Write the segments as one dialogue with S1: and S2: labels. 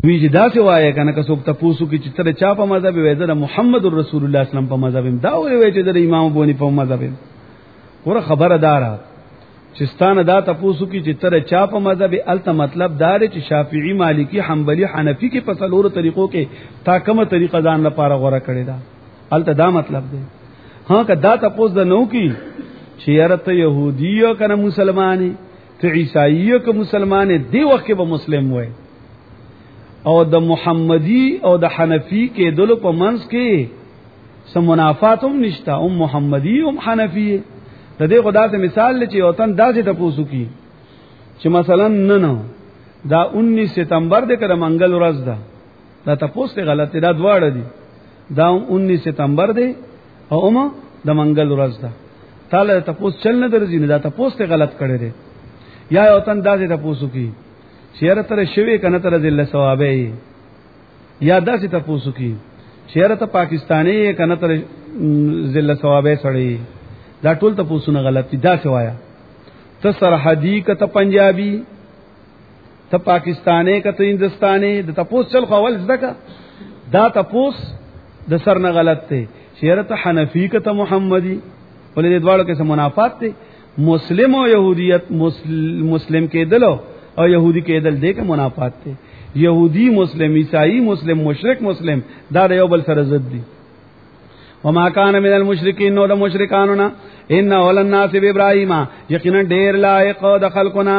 S1: وی چې دا څه وایي کنه که څوک تاسو کې چې تر چا په مذهب وي د محمد رسول الله صلی الله علیه وسلم په مذهب دا وایي چې د امام ابو حنیفه په مذهب ور خبردار چې ستانه دا تاسو کې چې تر چا په مذهب الته مطلب دار چې شافعی مالکی حنبلی حنفی کې په څلورو طریقو کې تا کومه طریقه ځان لپاره غوړه کړی دا الته دا مطلب دی ها که دا تاسو د نو کې چې یارته يهودي او کنه مسلمانې ته عیسائی او که مسلمانې دی وخت کې به مسلم وای او د محمدی او د حنفی کې دلو په منځ کې سم منافات هم نشتا هم محمدی هم حنفی د دې خدا ته مثال لچې او تن داسې تاسو کی چې مثلا نه دا 19 ستمبر د کړه منګل ورځ ده دا تاسو ته غلطی دا دواړه دي دا 19 ستمبر دی او ما د منګل ورځ ده تعالی تاسو چل نه درځي نه دا تاسو ته غلط کړی دی یا او تن داسې تاسو کی شهر تر شوی کنه تر ذل ثوابه یا داسې تاسو کی شهر ته پاکستانی کنه تر ذل ثوابه سړی دا ټول تاسو نه غلط دي دا څه وایا ته سرحدی کته پنجابی ته پاکستانی کته هندستانی د تاسو چل خول زدکا دا تاسو د سر نه غلط ته شهر ته حنفی کته محمدی ولې د دوالو کې سم منافات دي مسلم او يهوديت مسلم کېدل او يهودي کېدل دې کې منافات دي يهودي مسلم عیسائی مسلم مشرک مسلم دا یو بل سره ضد دي وما كان من المشركين نو د مشرکانو ان اول الناس بابراهيم یقینا ډیر لایق د خلقنا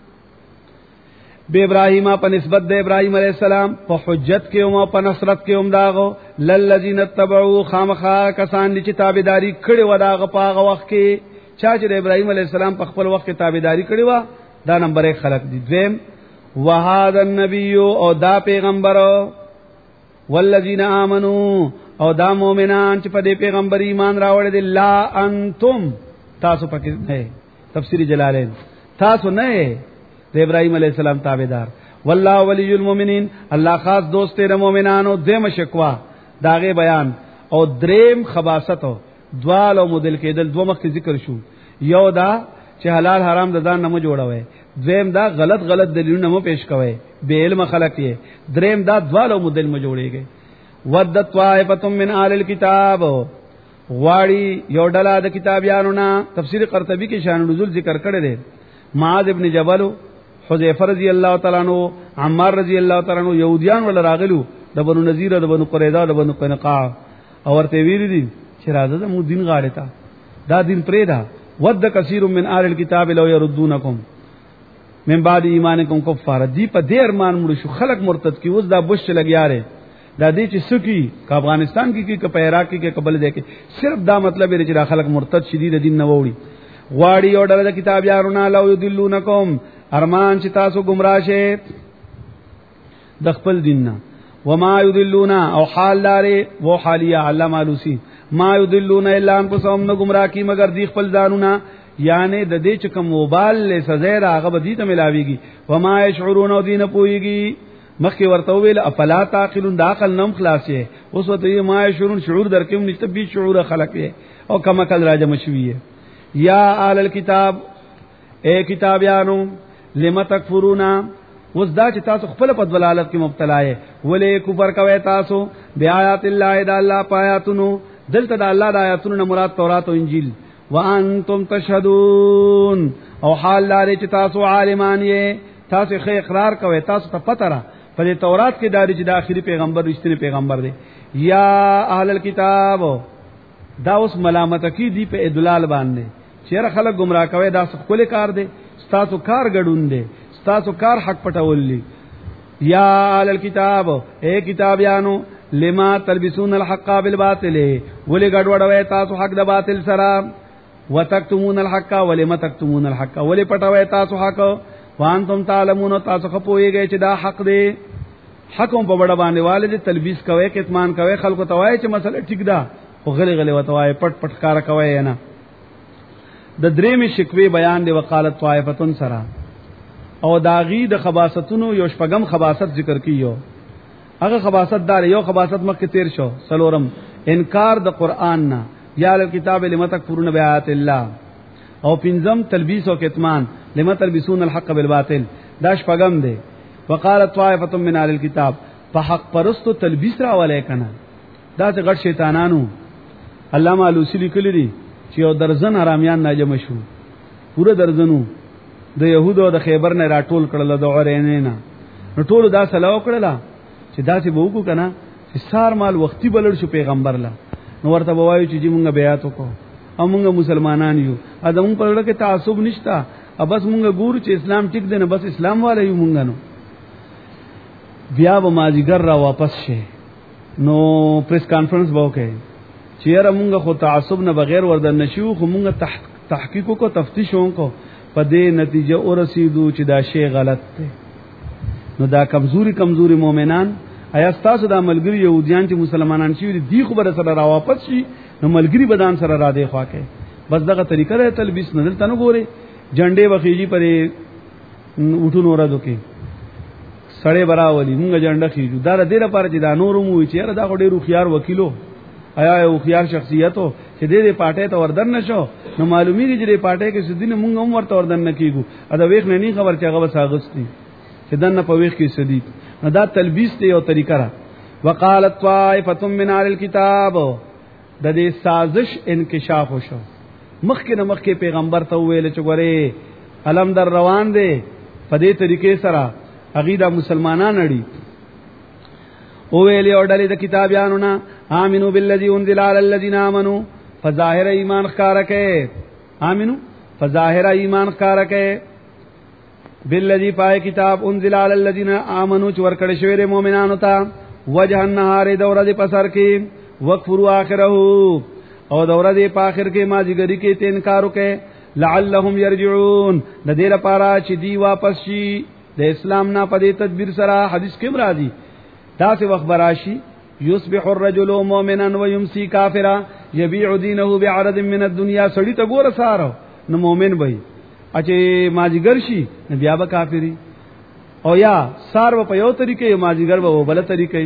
S1: به ابراهيم په نسبت د ابراهيم عليه السلام په حجت کې او په نصرت کې هم داغو للذین تبعوا خامخا کسان چې تابعداري کړي و داغه په وخت کې چا چې ابراهيم عليه السلام په خپل وخت کې تابعداري کړي و دا نمبر 1 خلق دي دویم وهذا النبي او دا پیغمبر والذین آمنوا او دا مؤمنان چې په دې پیغمبر ایمان راوړل دي لا انتم تاسو پکې نه تفسیر جلالین تاسو نه د ابراهيم عليه السلام تابعدار والله ولي المؤمنین الله خاص دوست دی د مؤمنانو دیم شکوا داغه بیان او دریم خباست دوال او مدل کېدل دوه مخ ذکر شو یو دا چې حلال حرام د ځان نه جوړوي دویم دا غلط دلیلونه مو پیش کوي به علم خلق یې دریم دا دوال او مدل مو جوړيږي ودت طائفه من اهل الكتاب غواړي یو ډله د کتابیانو نه تفسیر قرطبی کې شان نزول ذکر کړی دی معاذ ابن جبل حذیفه رضی الله تعالی عنہ عمار رضی الله تعالی عنہ يهوديان ول راغلو د بنو نذیر د بنو قریظه د بنو قینقاع او ورته ویل دي چې راځه مو دین غاړه تا دا دین پرې دا ود کثیر من اهل الكتاب لو يردونکم من بعد ایمانکم کفار دی په دې ارمان مړ شو خلق مرتد کی اوس دا بوش لګیاره دا دې چې سکی ک افغانستان کې ک په عراق کې قبل دې کې صرف دا مطلب دی چې خلق مرتد شدید دین نه ووري غواړي او ډله کتاب یارونه لو یذلونکم ارمان چې تاسو گمراه شئ د خپل دین نه وما یذلون او حال داري و حالیه علامه علوسی ما یذلون الا انفسهم نو گمراه کی مگر دی خپل ځانونه یعنی د دې چې کوم موبایل له سزا راغه بدی ته ملاويږي وما يشعرون دین پويږي مخکې ورته ویل افلا تعقلون د عقل نم خلاصې اوس وته ما يشعرون شعور درکوم نشته به شعور خلق او کما کل راجم شویه یا آل الكتاب اے کتابیانو لم تکفرون وز دا چې تاسو خپل په ضلالت کې مبتلا یې ولې کفر کوي تاسو بیاات الله د الله پایاتونو دلته د الله د آیاتونو نه مراد تورات او انجیل وانتم تشهدون او حال لري چې تاسو عالمان یې تاسو خې اقرار کوي تاسو ته پته را په تورات کې داري چې د آخري پیغمبر رښتینی پیغمبر دی یا اهل الكتاب دا اوس ملامت کی دی په ادلال باندې چیرې خلک گمراه کوي دا خپل کار دی تاسو کار غډون دی تاسو کار حق پټول دي یا اهل الكتاب اے کتابیانو لما تلبسون الحق بالباطل ولې غډوډوي تاسو حق د باطل سره وتکتمون الحق ولما تکتمون الحق ولې پټوي تاسو حق وانتم تعلمون تاسو خپويږئ چې دا حق دی حکم په وړ باندې والد تلبیس کوي کتمان کوي خلکو توای چې مسله ټیک ده خو غلي وتوای پټ پټ کار کوي نه د درېمې شکوې بیان دی وقالت طائفتن سرا او داغي د خباستونو یو شپغم خباست ذکر کیو هغه خباست دار یو خباست مخکې تیر شو سلورم انکار د قران نه یا الکتاب لم تکفرون بیاات الله او پنځم تلبیس او کتمان لم تلبسون الحق بالباطل دا شپغم دی وقالت طائفه من اهل الكتاب په حق پرستو تلبیس را ولای کنه دا څنګه شیطانانو علامه علوسی لیکلی دي چې یو درزن حرامیان ناجم شو پوره درزنو د يهودو د خیبر نه راټول کړل د اورینه نه نو ټول دا سلام کړل چې دا څه وکړو کنه چې سار مال وختي بلل شو پیغمبر لا نو ورته وایو چې مونږه بیعت وکړو او مونږه مسلمانان یو ادم په لړ کې تعصب نشتا بس مونږه ګور چې اسلام ټیک دی نه بس اسلام والے یو مونږه نو بیا به مازیګر را واپس شي نو پریس کانفرنس وکړي چیرې مونږ خو تعصب نه بغیر وردن نشو خو مونږ تحقیق کو تفتیش وکړو په دې نتیجه ورسېدو چې دا شی غلط دی نو دا کمزوري مؤمنان آیا تاسو د ملګری يهوديان چې مسلمانان شي دي خو بر سره را واپس شي نو ملګری بدان سره را دی خوا کې بس دغه طریقه ده تلبیس نه دلته نو ګوري جنډې وخیږي پرې وټو نور دکې سړې براولي مونږ جنډه خېجو دا د دې لپاره چې دا نور مو چې دا ډېر خيار وکیلو آیا یو خيار شخصیتو چې دې پټه ته وردن نشو نو معلومیږي چې دې پټه کې سدي نه مونږ هم ورته وردن نکېګو ادا وېخ نه خبر چې هغه وساغستی چې دنه په وېخ کې سدي نو دا تلبیس ته یو طریقه را وقالت طائفه من اهل الكتاب د دې سازش انکشاف وشو مخکې پیغمبر ته ویل چې ګوره علم در روان دي په دې طریقې سره عقیده مسلمانان اړي او ویل او ډلې د کتابیانو نه امنو بالذي انزل على الذين امنوا فظاهر ایمان ښکارکه امنو فظاهر ایمان ښکارکه بالذي پای کتاب انزل على الذين امنوا چې ورکړې شوی د مؤمنانو ته وجه النهار دور د پسر کې وکفروا اخره او دور د په اخر کې ماجګری کې انکار وکړي لعلهم يرجعون د دې لپاره چې دی واپس شي د اسلام نه په دې تدبیر سره حدیث کې مرادي دا څه وخت براشي يصبح الرجل مؤمنا ويمسي كافرا يبيع دينه بعرض من الدنيا سړی ته ګوره ساره نو مؤمن وي اچې ماجګر شي بیا به کافری او یا سار په یو طریقې ماجګر به بل طریقې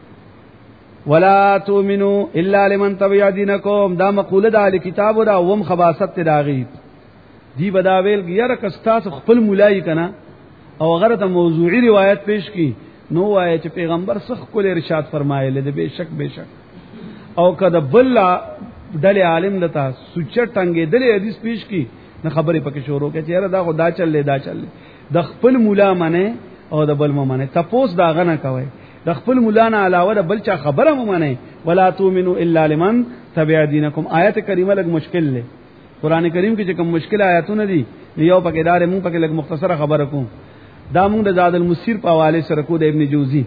S1: ولا تؤمنوا الا لمن تبع دينكم دا مقوله د اهل کتاب دا وم خباست داغي دی بداویل یاره کستاس خپل مولای کنا او غره ته موضوعي روایت پیش کی نو وای چې پیغمبر سخت کول ارشاد فرمایله ده بشک او کده بل دل عالم لتا سوچ ټنګې دل حدیث پیش کی نه خبرې پکې شروع کې چیرې دا خدا چلې د خپل مولا منه او د بل معنی تپوس دا غنه کوي د خپل مولا نه علاوه د بل چا خبره معنی ولا تؤمنوا الا لمن تبع دينكم آیت کریمه لګ مشکل له قران کریم کې چې کوم مشکل آیاتونه دي یو پکې دار مون پکې لګ مختصره خبره کوم دا مونږ د زاد المسیر په حواله سره کو د ابن جوزی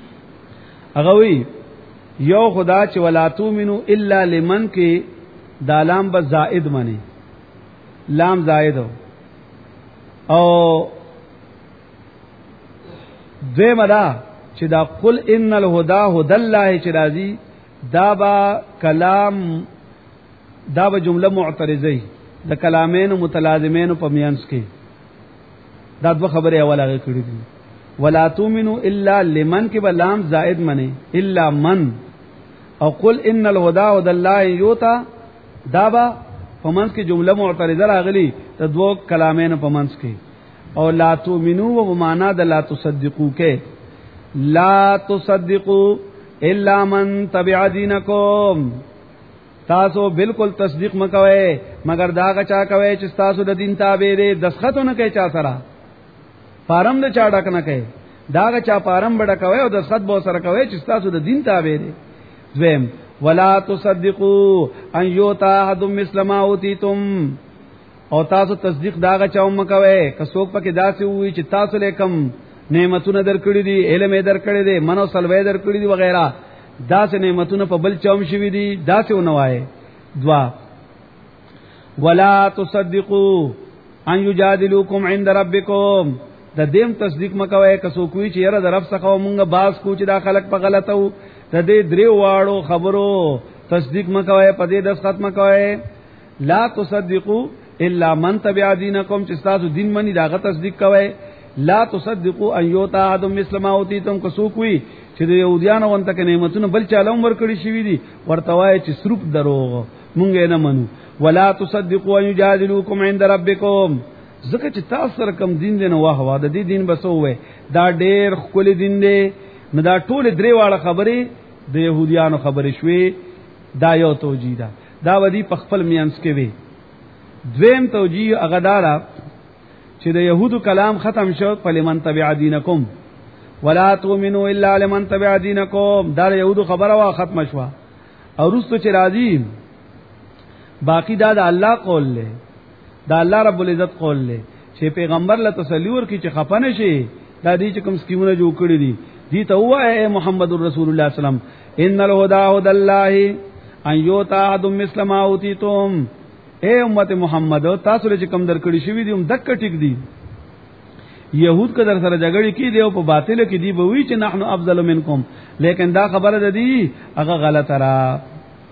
S1: هغه وی یو خدا چې ولا تؤمنوا الا لمن کې دالام به زائد معنی لام زائد او دویمه دا چې دا قل ان الهدى هدى الله چې راځي دا با کلام دا به جمله معترضه د کلامین متلازمین په میانس کې دا دوه خبره اوله کړې دي ولا تؤمنوا الا لمن کې بلام زائد منه الا من او قل ان الهدى هدى الله یوتا دا با پمنس کې جمله معترضه راغلي د دوه کلامین پمنس کې او لا تؤمنوا و معنا د لا تصدقوا کې لا تصدقوا الا من تبع دينكم تاسو بالکل تصدیق مکوئ مگر دا غچا کوي چې تاسو د دین تابع دي دسخطونه کوي چا سره فارم د چا ډک نه کوي دا غچا فارم بڑا کوي او دسخط به سره کوي چې تاسو د دین تابع دي دویم ولا تصدقوا ان يؤتى احد مثل ما اوتيتم او تاسو تصدیق دا غچا مکوئ که څوک پکې داسې وي چې تاسو لیکم نعمتونه درکړي دي علم درکړي دي منو سلوي درکړي دي وغیرہ داسې نعمتونه په بل چوم شوي دي داسې ونوای دوا ولا تصدقوا ان يجادلوكم عند ربكم د دیم تصدیق مکوئ کسو کوی چې یره د رب څخه مونږه باز کو چې دا خلق په غلطو د دې درې واړو خبرو تصدیق مکوئ په دې دس ختم مکوئ لا تصدقوا الا من تبع دينكم چې تاسو دین منی داغه تصدیق کوئ لا تصدقوا ان يؤتى احد مثل ما اوتيتم کسو کوی چې د يهوديانو وانت کې نعمتونه بل چاله عمر کړی شوی دي ورته وای چې صرف دروغ مونږ نه منو ولا تصدقوا ان يجادلوكم عند ربكم ځکه چې تاسو سره کوم دین دی نو واه د دې دین بسو وې دا ډېر خپل دین دی. نو دا ټول درې واړه خبرې د يهوديانو خبرې شوې. دا یو توجیه ده، دا ودی په خپل میانس کې وي. دویم توجیه هغه دارا چې د يهودو کلام ختم شو په لمن تبع دینکم ولا تؤمنوا الا لمن تبع دینکم. دا يهودو خبره وا ختم شو او رستو چې راځي باقی دا د الله قول له، دا الله رب العزت قول له چې پیغمبر له تسلی ورکړي چې خفنه شي. دا دې چې کوم سکیمونه جوړ کړی دي دي ته وایي محمد رسول الله صلی الله علیه وسلم ان الهدى هدى الله ان یوتا احد مثل ما اوتیتم. اے امت محمد تاسو چې کوم درکړی شوی دي هم دک ټیک دي. يهود که در سره جګړه کی دی او په باطل کې دی به وی چې نحنو افضل منکم، لیکن دا خبره ده دی هغه غلطه را.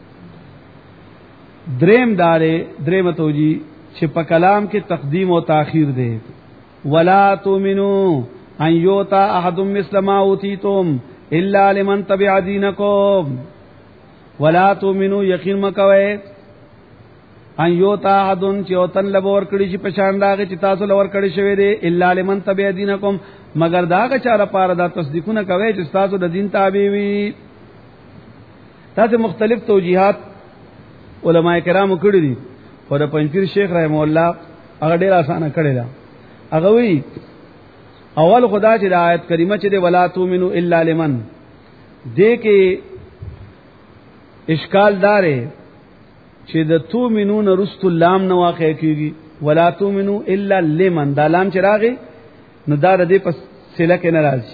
S1: دریم داره دریم توجی چې په کلام کې تقدیم او تاخير دی. ولا تؤمنو ان یوتا احد مثل ما اوتیتم الا لمن تبع دینکم. ولا تؤمنو یقین مکوئ ان یوتا احدن چې او تن لبور کړي چې پشان داغه چې تاسو لور کړي شوی دی الا لمن تبع دینکم، مگر داغه چاره پاره دا تصدیقونه کوي چې تاسو د دین تابع وي. تاسو مختلف توجیهات علما کرام کړی دي. او د پنځپیر شیخ رحم الله هغه ډیر اسانه کړی دا. هغه وی اول خدا چې د آیت کریمه چې دی ولا تؤمنو الا لمن دې کې اشکال داره چې د تؤمنون رسل لام نه واقع کیږي. ولا تؤمنو الا لمن دا لام چې راغی نو دا د دې په سله کې ناراضي.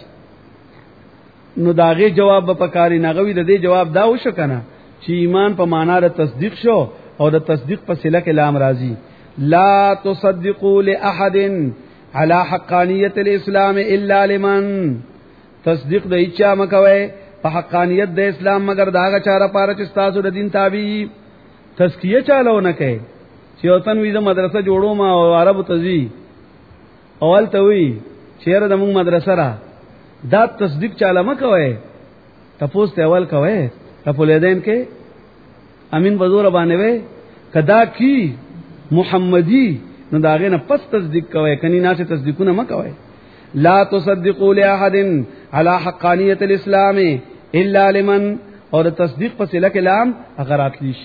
S1: نو داغه جواب په کاری نغوي د دې جواب دا وشو کنه چې ایمان په معنا د تصدیق شو او د تصدیق په سله کې لام راضي. لا تصدقوا لاحد على حقانیت الاسلام الا لمن. تصدیق د اچا مکوي په حقانیت د اسلام مگر داغه چاره پاره چې تاسو د دین تابع. تزکیه چالو نه کوي چې وطن وی د مدرسه جوړو ما او عربو تزي اول ته وی چیرې د موږ مدرسه را دا تصدیق چاله مکوي. تاسو ته اول کوي په لیدین کې امین بزور باندې وي کدا کی محمدی نو داغه نه پس تصدیق کوي کني نه څه تصدیقونه مکوي. لا تصدقوا لاحد على حقانیت الاسلام الا لمن. اور تصدیق په سله کې لام اغرات لیش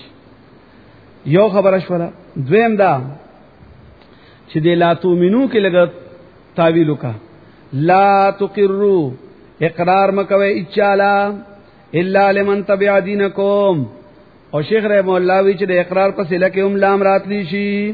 S1: یو خبره شولا. دویم دا چې د لا تؤمنو کې لګ تعویل وکا لا تقروا اقرار مکوي اچالا الا لمن تبع دینکم. او شیخ رحم الله وی چې د اقرار په سله کې هم لام راتلی شي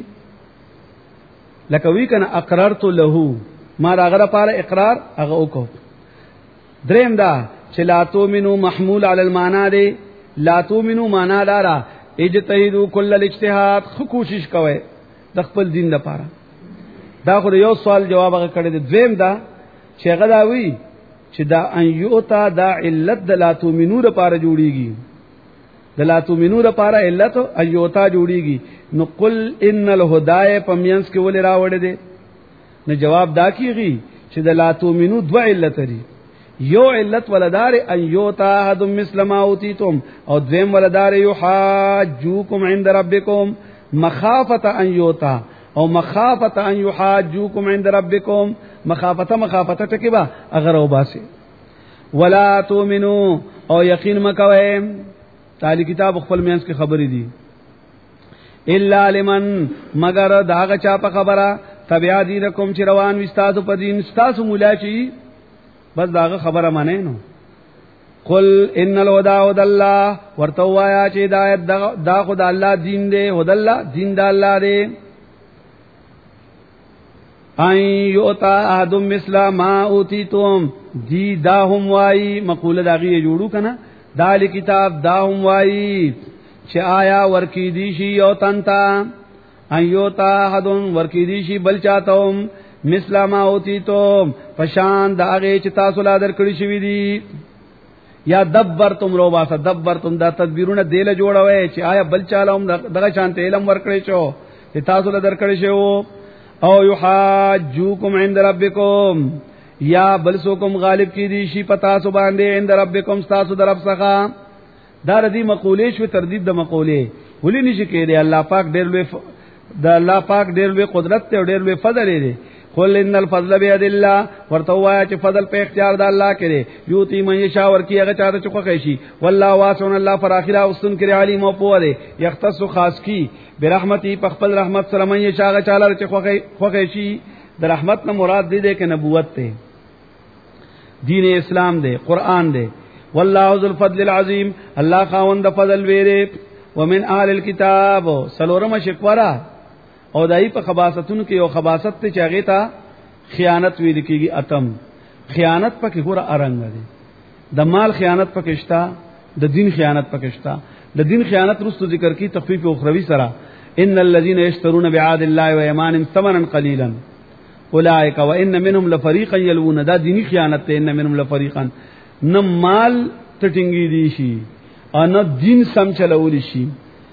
S1: لکه وی کنه اقررت له ما راغره پاره اقرار هغه وکړو. دریم دا چې لا تؤمنو محمول علی المعنى دی. لا تؤمنو معنا دارا اجتهدوا كل الاجتهاد، خو کوشش کوئ د خپل دین لپاره. دا خو یو سوال جواب هغه کړی دی. دویم دا چې هغه دا وی چې دا ان یوتا دا علت د لا تؤمنو لپاره جوړیږي. د لا تؤمنو لپاره علت ان یوتا جوړیږي. نو قل ان الهدای پمینس کې ولې راوړی دی؟ نو جواب دا کیږي چې د لا تؤمنو دو علت لري. یو علت ولدار ان یوتا احد مثل ما اوتیتم، او دویم ولدار یحاجوکم عند ربکم مخافه ان یوتا او مخافه ان یحاجوکم عند ربکم. مخافه تکبا اگر او باسه. ولا تؤمنو او یقین مکوئ تعالی کتاب خپل مینس کی خبرې دي الا لمن مگر داغه چا په خبره تبع دینکم چې روان وستاسو په دین ستاسو مولا چی بس داغه خبره معنی نو. قل ان الهدى هدى الله ورتوایا چې ہدایت دا خدای الله دین دی. هدى الله دین دا الله دی. ان یوتا احد مثل ما اوتیتم دی دا هم وای مقوله داغه جوړو کنه دال کتاب دا هم وای چې آیا ورکی دی شي او تنتا ان یوتا احد ورکی دی شي بل چاتم مثل ما اوتیتم پشان داغه چې تاسو لا درکړی شوی دی. یا دبرتم رو باسه دبرتم دا تدبیرونه دیله جوړوي چې آیا بل چالم دغه شانته علم ورکړی شو چې تاسو لا درکړی شو. او یحاجوکم عند ربکم یا بل سوکم غالب کی دی شي پتا سو باندې عند ربکم تاسو در رب څخه. دا ردی مقوله شو تردید د مقوله ولې نشي کېږي. الله پاک ډېر لوی د الله پاک ډېر لوی قدرت ته ډېر لوی فضل دی. قل ان الفضل بيد الله ورته وایا چې فضل په اختیار د الله کې دی یوتی من یشا ورکی هغه چاته چې خوښ شي والله واسع الله پر اخره اوسن کړي علیم او پوه دی یختص خاص کی برحمتی په خپل رحمت سره من یشا هغه چاله چې خوښ شي د رحمت نه مراد دی کې نبوت ته دین اسلام دی قران دی والله ذو الفضل العظیم الله خاوند فضل ویره ومن اهل الكتاب سلورم شکورا او دای په خباستونو کې یو خباست ته چاغه تا خیانت ویل کیږي اتم خیانت پکې ګوره ارنګ دی د مال خیانت پکې شتا د دین خیانت پکې شتا د دین خیانت رستو ذکر کی تخفیف اخروی سره ان الذين يشترون بعهد الله وايمانهم ثمنا قليلا اولئک وان منهم لفريقا يلوون دا دینی خیانت ته ان منهم لفريقا نه مال ټټینګي دي شي ان دین سم چلول شي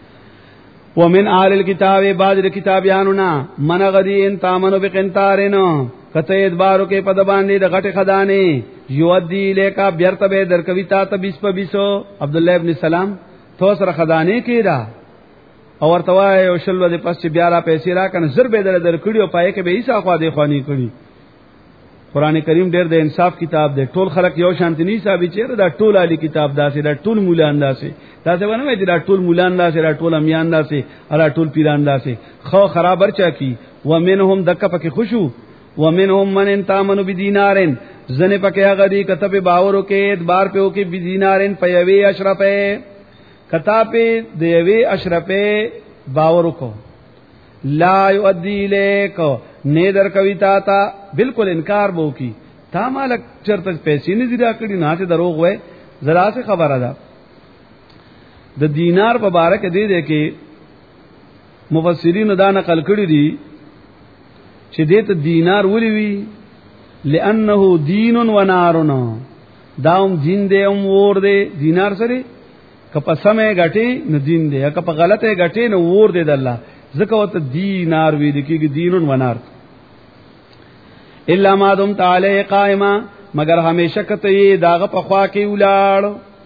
S1: ومن آل الكتاب بعض الكتابیانونا من غدی ان تامنو بقنطارنو کته ادبارو کې پد باندې د غټه خدانه یودی لیکا بیرته درکوي تا ته 20 عبد الله ابن سلام تو سره خدانه کیدا او ورته وای او شلو د پس بیا را پیسې را کنه زر به درکړیو پای کې به ایسا خوا دی خوانی کړی قران کریم ډېر د انصاف کتاب دی ټول خلق یو شانتی نه حسابي چیرې دا ټول علی کتاب داسې دا ټول مولان داسې داسې ونه چې دا ټول مولان داسې دا ټول امیان داسې الا ټول پیران داسې خو خرابر چا کی ومنهم دک پکې خوشو ومنهم من تامنو بدینارن زنه پکې هغه دی کتب باورو کې اعتبار په کې بدینارن پیوي اشرفه کتابه دیوی اشرفه باورو کو لا یؤدی الیک نیدر کویتا تا بالکل انکار بو کی تا مالک چرته پیسې نه دی را کړی نه ته دروغ وای زرا څه خبره ده د دینار په باره کې دی کې مفسرین دا نقل کړی دي چې دې ته دینار ولي وی لانه دین و نارنا داوم دین دې هم ور دې دینار سره کپه سمې غټي نو دین دې کپه غلطه غټي نو ور دې د الله زکه وت دینار وی دي کې دینون و نار الا ما دم تعالی قائما مگر همیشه کته داغه په خوا کې ولاړ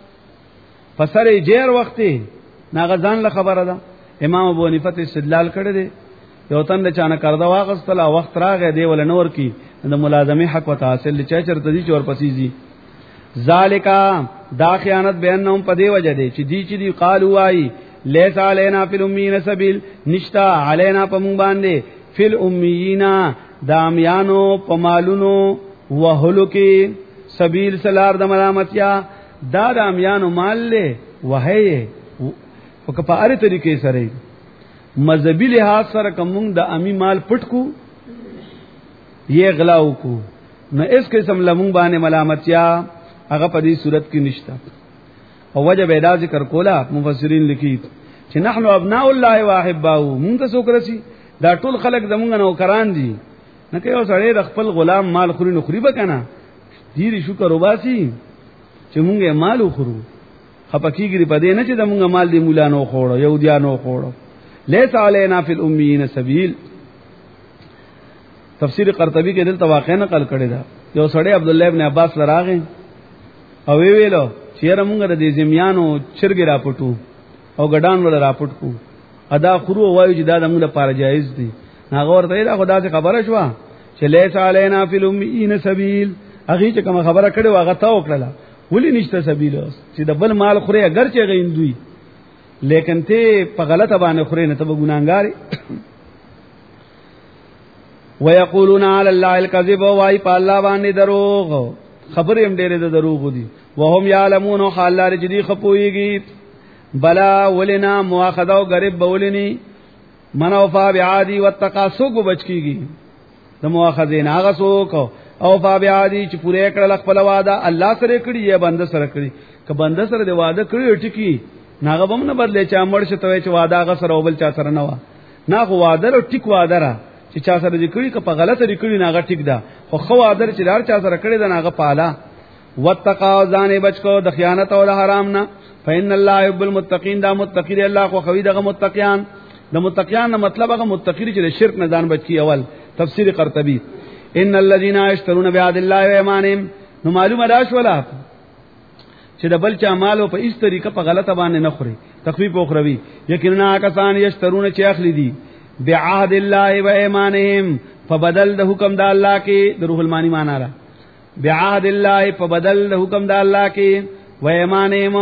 S1: فسره جیر وختي ناغزان له خبره ده امام ابو حنیفه استدلال کړی دی یو تن چانه کردا واغستلا وخت راغی دی ول نور کی د ملازمه حق وت حاصل چا چرته دي چور پسیزي ذالکا دا خیانت بیانوم په دی وجه دی چې دی قالوا وای لیس علینا فی الامیین سبیل نشتا علینا په مونږ باندې فی الامیینا دامیانو پمالونو وهلو کې سبیل سلار د ملامتیا دا دامیانو مال له وهي او په اړه طریقې سره مذهبي لحاظ سره کوم د امی مال پټ کو یہ غلاو کو نو اس قسم لمون باندې ملامتیا هغه په دې صورت کې نشتا او وجه به دا ذکر کولا مفسرین لیکي چې نحنو ابناء الله واحباو مونږ ته څوک رسی دا ټول خلق زمونږ نوکران دي نه کوي سړی د خپل غلام مال خوري نو خوري بکنه ډیر شکر وباسي چې مونږه مال وخورو خپکیږي په دې نه چې زمونږ مال دی مولانو خوړو يهوديانو خوړو ليس علينا في الاميين سبيل تفسیر قرطبی کې دلته واقع نقل کړی دا یو سړی عبد الله ابن عباس لراغه او ویلو چیرې مونږ د دې زمیانو چرګ را پټو او ګډان ول را پټ کو ادا خرو وایو چې دا موږ لپاره جایز دي هغه ورته دا خدا څخه خبره شو چې لیس علینا فی الامیین سبیل هغه چې کوم خبره کړي واغه تا وکړه ولی نشته سبیل چې د بل مال خوري اگر چې غیندوی لیکن ته په غلطه باندې خوري نه ته ګناګاری ويقولون علی الله الكذب وای په الله باندې دروغ خبرې هم ډېرې د دروغ دي وهم یعلمون حال لري چې دی خپويږي بلا ولنا مؤاخذه او غریب بولنی منوفا بعادی واتقا سوق بچکیږي د مؤاخذه نه هغه سوق او فابعادی چې پوره کړل خپل وعده الله سره کړی یا بنده سره کړی که بنده سره د وعده کړی ټکی ناغه بم نه بدلې چا مړ شته چې وعده هغه سره وبل چا سره نه و نه خو وعده او ټیک وعده را چې چا سره دې کړی که په غلطه دې کړی ناغه ټیک ده خو خو وعده چې دار چا سره کړی ده ناغه پالا واتقا ځان بچکو د خیانت او د حرام نه فإن الله يحب المتقين دا متقی الله خو خوي دغه متقیان د متقیان مطلب هغه متقی چې شرک نه ځان بچي اول تفسیر قرطبی ان الذين يشترون بعهد الله وايمانهم نو معلومه راش ولا چې د بل چا مالو په ایس طریقه په غلطه باندې نه خوري تخفیف اخروی یقینا کسان یشترون چې اخلي دي بعهد الله و ایمانهم فبدل د حکم د الله کې د روح المانی معنا را بعهد الله فبدل د حکم د الله کې و ایمانهم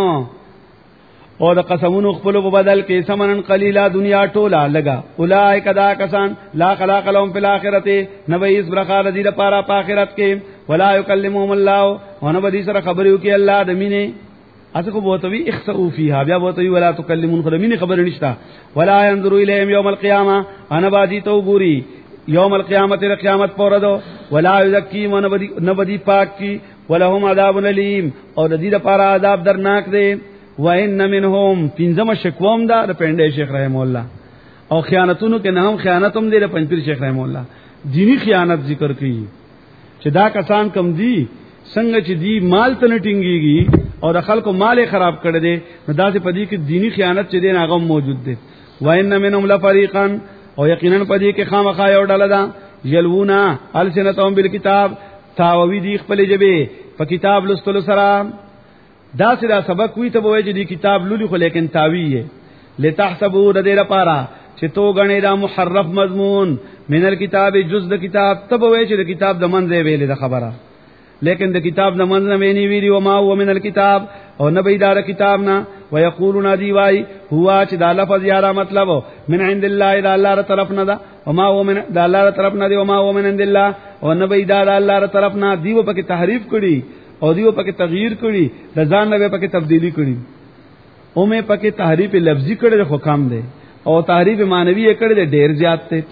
S1: او د قسمونو خپل په بدل کې سمنن قلیلا دنیا ټولا لگا اولائک دا کسان لا خلاق لهم فی الاخرته نبیس برخال دی لپاره په آخرت کې ولا یکلمهم الله ونبدی سره خبرو کې الله د مینه اسکو بوتوی اخسؤ فیها بیا بوتوی ولا تکلمون خدمین خبر نشتا ولا ينظر الیهم یوم القیامه انا باجی تو ګوري یوم القیامت قیامت پوردو ولا یزکیم نبدی پاک کی ولهم عذاب الیم اور د دې لپاره عذاب درناک دی وان منهم پنځم شکوم دا د پنده شیخ رحم الله او خیانتونو کې نه هم خیانتوم دی د پنځپیر شیخ رحم الله دینی خیانت ذکر کړي چې دا کسان کم دي څنګه چې دی مال ته نټینګيږي او د خلکو مال خراب کړي دي نو داسې پدې کې دینی خیانت چې دی هغه موجود دی وان منهم لفریقا او یقینا پدې کې خامخا یو ډله ده یلونا السنتهم بالکتاب تاوی دی خپل جبه په کتاب لستلو سره دا سره سبق وی ته وای چې دی کتاب لولي خو لیکن تاوی یې لتحسبوا د دې لپاره چې تو غنی دا محرف مضمون من الكتاب جز د کتاب ته وای چې د کتاب د منځه ویلې د خبره لیکن د کتاب د منځه ویني ویری او ما هو من الكتاب او نبی دار کتاب نا ويقولون دی وای هوا چې دا لفظ یاره مطلب من عند الله اذا الله تر طرف نه دا او ما هو من دا الله تر طرف نه دی او ما هو من عند الله او نبی دار الله تر طرف نه دیو په کې تحریف کړي او دیو پکې تغییر کړي د ځان نه پکې تبدیلی کړي او مې پکې تحریف لفظي کړي خو کم دی او تحریف معنوي کړي ډېر زیات دی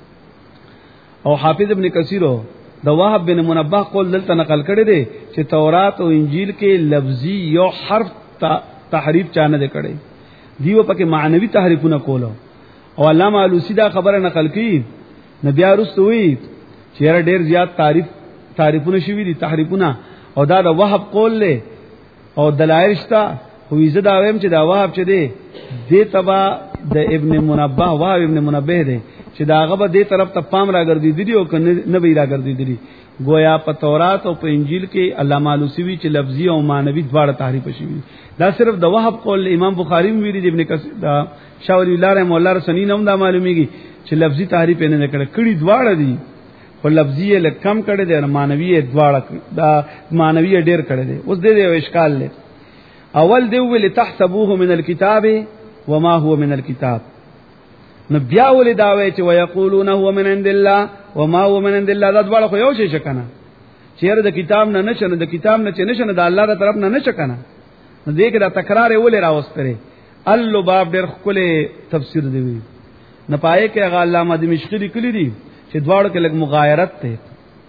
S1: او حافظ ابن کثیر د وهب بن منبه قول دلته نقل کړي دی چې تورات او انجیل کې لفظي یو حرف تحریف چانه دی کړي دیو پکې معنوي تحریفونه کولو او علامه علوسی دا خبره نقل کړي نبی ارستوي چې ډېر زیات تعریفونه شوي دي تحریفونه او دا د وهب قول له او دلایل شتا خو یې زدا ویم چې دا وهب چې دی د تبا د ابن منبه وهب ابن منبه دی چې دا هغه به دې طرف ته پام راګرځي دي او کنه نه وی راګرځي دي گویا په تورات او په انجیل کې علامه علوسی چې لفظي او معنوي دواړه تحریف شوي دا صرف د وهب قول امام بخاری ویلي دی ابن کثیر دا شاه ولی الله رحم الله رسنی نوم دا معلومیږي چې لفظي تحریف نه کړي دواړه دي خو لفظي له کم کړي دي او معنوي دواړه دا معنوي ډېر کړي دي اوس دې یو اشکال لې اول دی ول تحسبوه من الكتاب وما هو من الكتاب نو بیا ول دا وای چې ويقولون هو من عند الله وما هو من عند الله دا دواړه خو یو شي شکنه چیرې د کتاب نه نشنه د کتاب نه نشنه د الله تر طرف نه نشکنه نو دې کې دا تکرار ول راوستره اللباب ډېر خپل تفسیر دی نه پای کې هغه علامه دمشقی لیکلی دي چې دواړو کې لږ مغایرت ته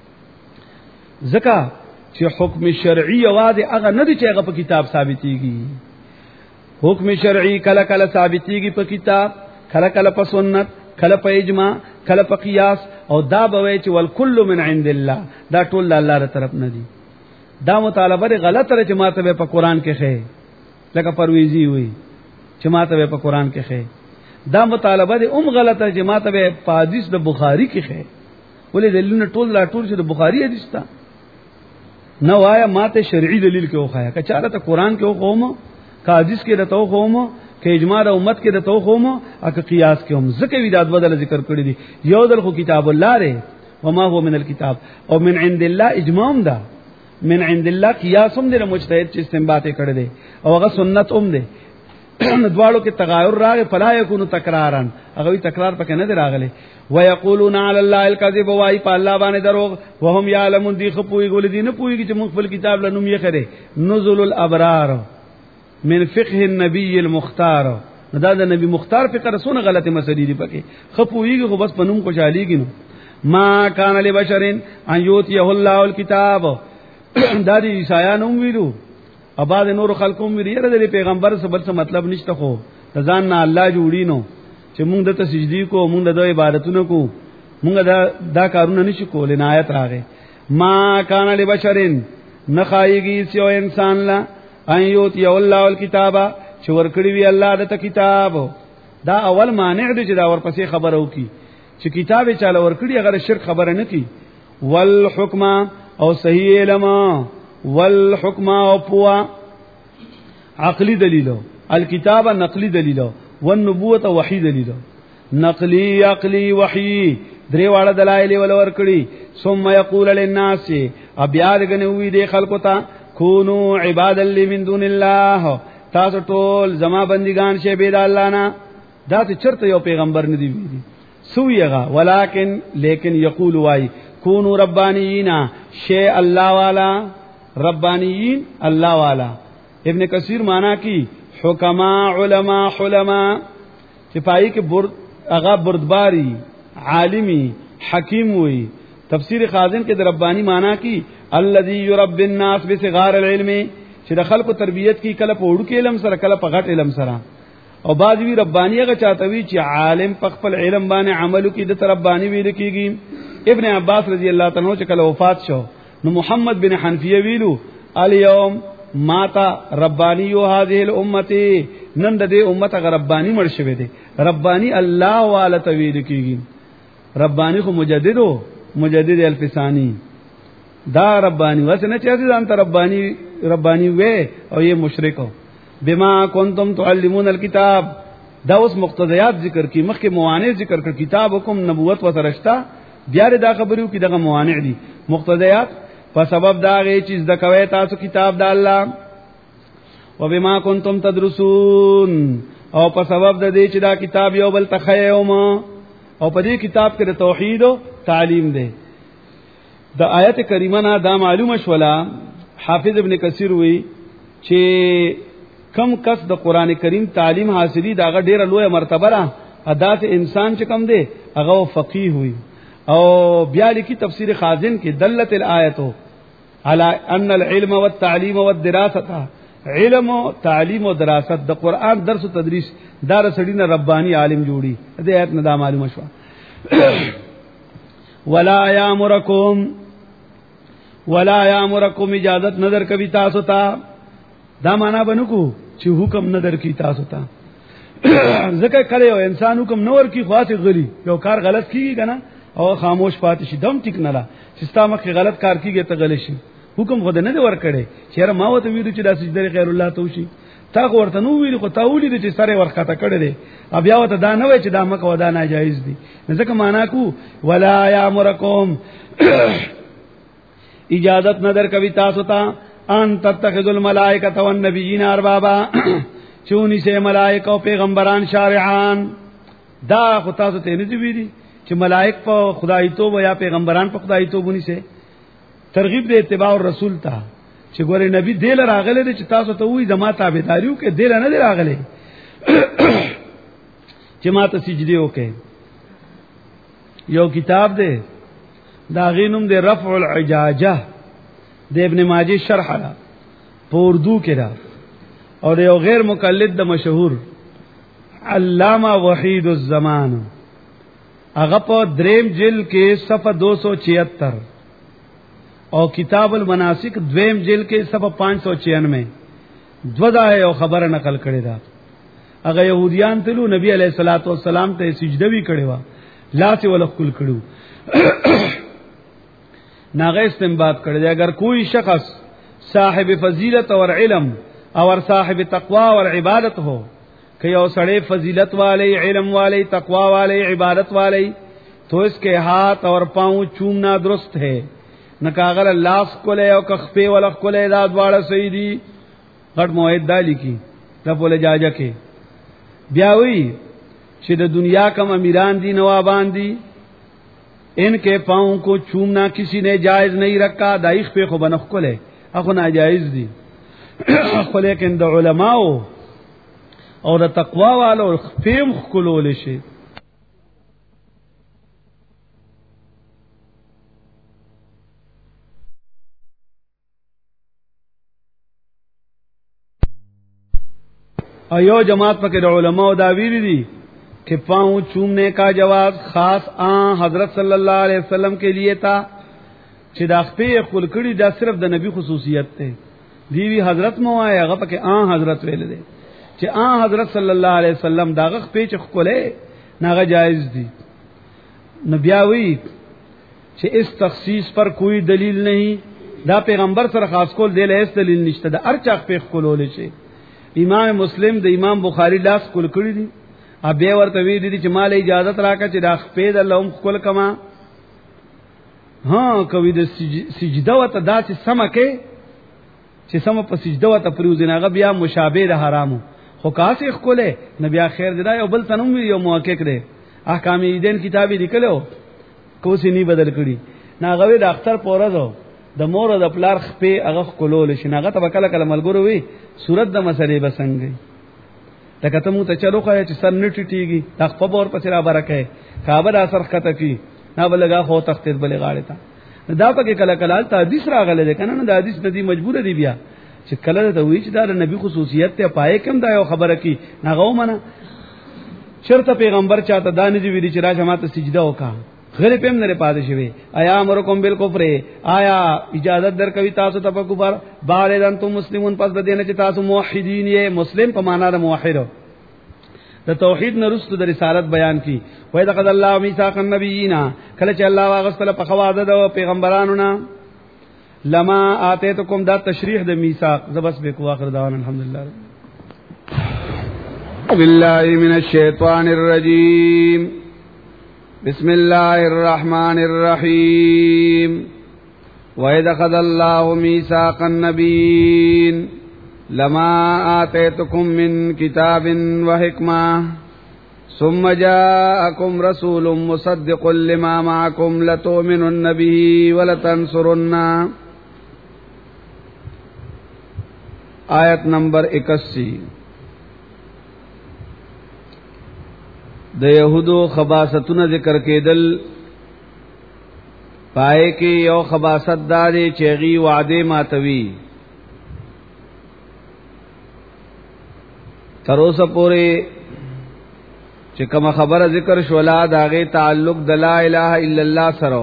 S1: ځکه چې حکم شرعي واده هغه نه دي چې هغه په کتاب ثابتيږي حکم شرعي کله کله ثابتيږي په کتاب کله کله په سنت کله په اجماع کله په قیاس او دا به وي چې والکل من عند الله دا ټول الله تر طرف نه دي دا مطالبه غلطه چې ماته په قران کې ښه لکه پرويزي وي چې ماته په قران کې ښه دا مطالبه دې غلطه چې ماته په حدیث د بخاری کې ښه ولې دلیلونه ټول لا ټول چې د بخاری حدیث تا نه وایا ماته شرعي دلیل کې وخایا کچاره ته قران کې وقوم کا حدیث کې رته وقوم کې اجماع د امت کې رته وقوم او قیاس کې هم ذکر وداد بدل ذکر کړی دي یو دل خو کتاب الله ره وما هو من الكتاب او من عند الله اجماع ده من عند الله قیاس هم د مجتهد چې استنباط کړی دي او هغه سنت هم ده دواړو کې تغایر راغی فلا یکونو تکرارن هغه وی تکرار پکې نه راغلی ويقولون على الله الكذب وای په الله باندې دروغ وهم يعلمون دي خپوي ګول دي نه پويږي چې مخفل کتاب لنوم یې خره نزل الابرار من فقه النبي المختار دا د نبی مختار فقه رسونه غلطه مسلې دي پکې خپويږي خو بس پنوم خوشاليږي نو ما کان لبشرین ان یوتیه الله الكتاب دا دي عیسایانو ویلو اباد نور خلقوم ویره د پیغمبر سره بل مطلب نشته خو ځان نه الله جوړی نو چې موږ د سجدي کو موږ د عبادتونو کو موږ دا کارونه نشو کولای نه آیت راغې ما کان لبشرین نخایږي چې انسان لا ايوت یو الله الکتاب چې ورکړي وی الله د کتاب دا اول مانع دی چې دا ورپسې خبره وکي چې کتاب چاله ورکړي اگر شرک خبره نه کی والحکم او صحیح علم والحکم او پوا عقلی دلیلو الکتاب نقلی دلیلو والنبوت وحی دلیلو نقلی عقلی وحی درې واړه دلایل ولور کړی ثم یقول للناس بیا دغنوی دی خلکو ته کونو عبادا لی من دون الله تاسو ټول زما بندگان شی بيد الله نه دا ته چرته یو پیغمبر نه دی ویلي سویغا ولکن لیکن یقول وای کونو ربانیین شی الله والا ربانیین الله والا ابن کثیر مانا کی حکما علما حلما صفائی کے برد اغا بردباری عالمی حکیم ہوئی تفسیر خازن کے ربانی مانا کی الذی یربی الناس بصغار العلم چې د خلکو تربیت کی کله په وړو کې علم سره کله په غټ علم سره او بعض وی ربانی هغه چاته وی چې عالم په خپل علم باندې عملو کې د ربانی ویل کیږي ابن عباس رضی الله تعالی عنہ چې کله وفات شو نو محمد بن حنفیه ویلو الیوم ماتا ربانی یو هذه الامه نن د دې امت غ ربانی مړ شوی دی ربانی الله والا تویل کیږي ربانی خو مجددو مجدد الفسانی دا ربانی وسنه چې ځان ته ربانی وې او یہ مشرک بما کنتم تعلمون الكتاب دا اوس مقتضیات ذکر کی مخکې موانع ذکر کړ کتاب حکم نبوت و سرشتہ بیا دا خبرو کې دغه موانع دي مقتضیات په سبب دا غي چیز د کوي تاسو کتاب د الله وبما کنتم تدرسون او په سبب د دې چې دا کتاب یو بل تخیوم او په دې کتاب کې د توحید او تعلیم دی د آیت کریمه نه دا معلومه شولا حافظ ابن کثیر وی چې کم کس د قران کریم تعلیم حاصلی دا ډیره لوی مرتبه را ادا ته انسان چې کم دی هغه فقيه وي او بیا لیکي تفسیر خازن کې دلت الایت علی ان العلم والتعلیم والدراسه علم او تعلیم او دراست د قران درس او تدریس دار سړی نه ربانی عالم جوړي دې آیت نه دا معلومه شو ولا یامرکم اجازت نظر کوي تاسو ته دا معنا بنکو چې حکم نظر کی تاسو ته ځکه کله یو انسان حکم نور کی خاصه غلی یو کار غلط کیږي کنه او خاموش پاتې شي دم ټیک نه لا چې ستا مخه غلط کار کیږي ته غلی شي حکم خود نه دی ور کړي چیرې ما وته ویلو چې د سجده غیر الله ته وشي تا ورته نو ویل خو تا ولید چې سره ورخته کړي دي بیا وته دا نه وای چې دا مکه ودا ناجایز دي ځکه معنا کو ولا یامرکم اجازت نظر کوي تاسو ته ان تتخذوا الملائکه والنبیین اربابا چونی سے ملائکه او پیغمبران شارعان دا خو تاسو ته نه دی ویلي چې ملائک په خدای توب یا پیغمبران په خدای توب ونی سے ترغیب د اتباع الرسول ته چې ګوره نبی دل راغله چې تاسو ته وې زما تابعداریو کې دل نه دی راغله چې ما ته سجدي وکې یو کتاب دی دا غینوم دی رفع العجاجه د ابن ماجه شرح را په اردو کې را او یو غیر مقلد د مشهور علامہ وحید الزمان هغه په دریم جلد کې صفحه 276 او کتاب المناسک دویم جلد کې صفحه 596 دودا یو خبره نقل کړی دا هغه يهوديان تلو نبی علیہ الصلوۃ والسلام ته سجده وی کړی و لاس ولخل کړو ناغه استنباط کړی دی اگر کوئی شخص صاحب فضیلت اور علم اور صاحب تقوا اور عبادت ہو کہ یو سڑے فضیلت والے علم والے تقوا والے عبادت والے تو اس کے ہاتھ اور پاؤں چومنا درست ہے نہ کاغل لاس کولے او کخپے ولخ کولے داد واڑا سیدی غټ موحد دالی کی ربول جاجا کے بیاوی چې د دنیا کم امیران دی نوابان دی ان کے پاؤں کو چومنا کسی نے جائز نہیں رکھا دایخ پہ خو بنخ کولے اخو ناجائز دی خو لیکن د علماء او د تقوا والو فهم کولول شي ایو جماعت پکې د علماء دا ویلي دي کہ پاؤں چومنے کا جواز خاص حضرت صلی اللہ علیہ وسلم کے لیے تھا چې دا خپې خپل کړي دا صرف د نبی خصوصیت ته دیوی حضرت مو آیا هغه پکې حضرت ویل دي چې حضرت صلی الله علیه وسلم دا خپې چې خپله ناغه جائز دي نبیاوی چې اس تخصیص پر کوئی دلیل نہیں دا پیغمبر سره خاص کول دی له اس دلیل نشته دا ارچا خپې خپلول شي امام مسلم د امام بخاری لاس کول کړی دي ابه ورته وی دي چې مال اجازه راکړه چې د خپې د لوم خپل کما ها کوي د سجده وته داسې سمکه چې سم په سجده وته پروزناغه بیا مشابه د حرامو خو کاسې خپل نبي اخر دی یو بل تنوم یو محقق دی احکام دین کتابي لیکلو کوسی نی بدل کړي ناغوي د اختر پورزو د مور د پلار خپې هغه خلول شي ناغه ته کله کله ملګرو وي صورت د مسلې بسنګي لکه ته مو ته چلو خای چې سن نټیږي تخپه بور پسې را برکه کعبه د اثر خطه کی نه بلګه خو تختید بلې غاړه تا دا پکې کله کله ته حدیث راغله ده کنه د حدیث ندی مجبور دی بیا چې کله ته وی چې دا د نبی خصوصیت ته پای کم دا یو خبره کی ناغو منه چرته پیغمبر چاته دانه دی ویل چې را جماعت سجده وکا غیر پم نه پاتې شوی آیا امرکم بالکفر آیا اجازه در کوي تاسو ته په کفر بار انتم مسلمون پس د دینه چې تاسو موحدین یې مسلم په معنا د موحد د توحید نرست د رسالت بیان کی وای د قد الله میثاق النبیین کله چې الله واغستله په خواده د پیغمبرانو نه لما اتیتکم دا تشریح د میثاق زبس به کو اخر دعوانا الحمدلله بالله من الشیطان الرجیم بسم الله الرحمن الرحیم وَإِذْ أَخَذَ اللَّهُ مِيثَاقَ النَّبِيِّينَ لَمَا آتَيْتُكُم مِّن كِتَابٍ وَحِكْمَةٍ ثُمَّ جَاءَكُمْ رَسُولٌ مُصَدِّقٌ لِّمَا مَعَكُمْ لَتُؤْمِنُنَّ بِهِ وَلَتَنصُرُنَّهُ آیت نمبر 81 د یهودو خباستونه ذکر کېدل پای کې یو خباست داري چې غي وعده ماتوي تر اوسه پورې چې کوم خبره ذکر شولا داغه تعلق د لا اله الا الله سره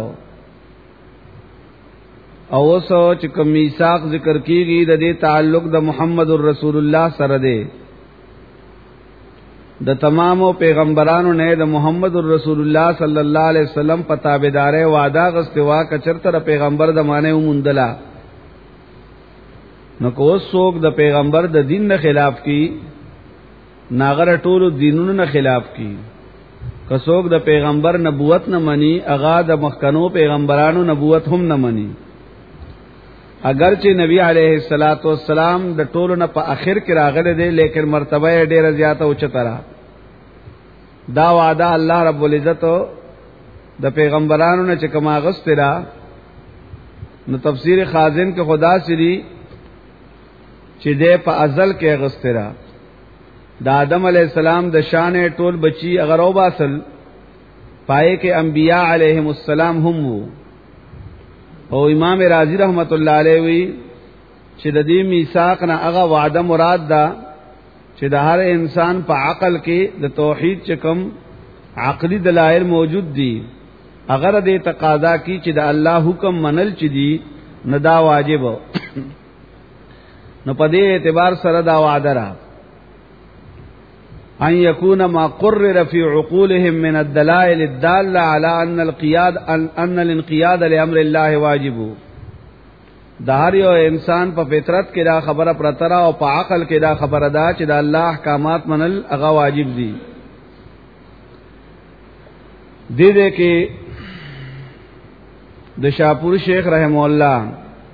S1: او اوسه چې کوم میثاق ذکر کیږي د دې تعلق د محمد رسول الله سره دی د تمامو پیغمبرانو نه د محمد رسول الله صلی الله علیه وسلم په تابعداري وعده غستوا کچرته پیغمبر د معنی ومندلا نو کو څوک د پیغمبر د دین نه خلاف کی ناغره ټولو دینونو نه خلاف کی که څوک د پیغمبر نبوت نه مني اغا د مخکنو پیغمبرانو نبوت هم نه مني اگرچہ نبی علیہ الصلات والسلام د ټولو نه په اخر کې راغله دي لیکن مرتبه ډیره زیاته اوچته را دا وعده الله رب العزت د پیغمبرانو نه چې کما غسترا نو تفسیر خازن کې خدا سری چې دې په ازل کې غسترا د آدم علیہ السلام د شان ټول بچی اگر او باصل پائے کې انبیاء علیہم السلام هم وو او امام رازی رحمت الله علیه وی چې د دې میثاق نه هغه وعده مراد ده چې د هر انسان په عقل کې د توحید چکم عقلی دلائل موجود دي اگر دې تقاضا کی چې د الله حکم منل چې دي ندا واجب نو په دې اعتبار سره دا وعده را ان يكون ما قرر في عقولهم من الدلائل الداله على ان الانقياد لامر الله واجب دا هر یو انسان په فطرت کې دا خبره پرترا او په عقل کې دا خبره ده چې د الله احکامات منل هغه واجب دي دې کې د شاپور شیخ رحم الله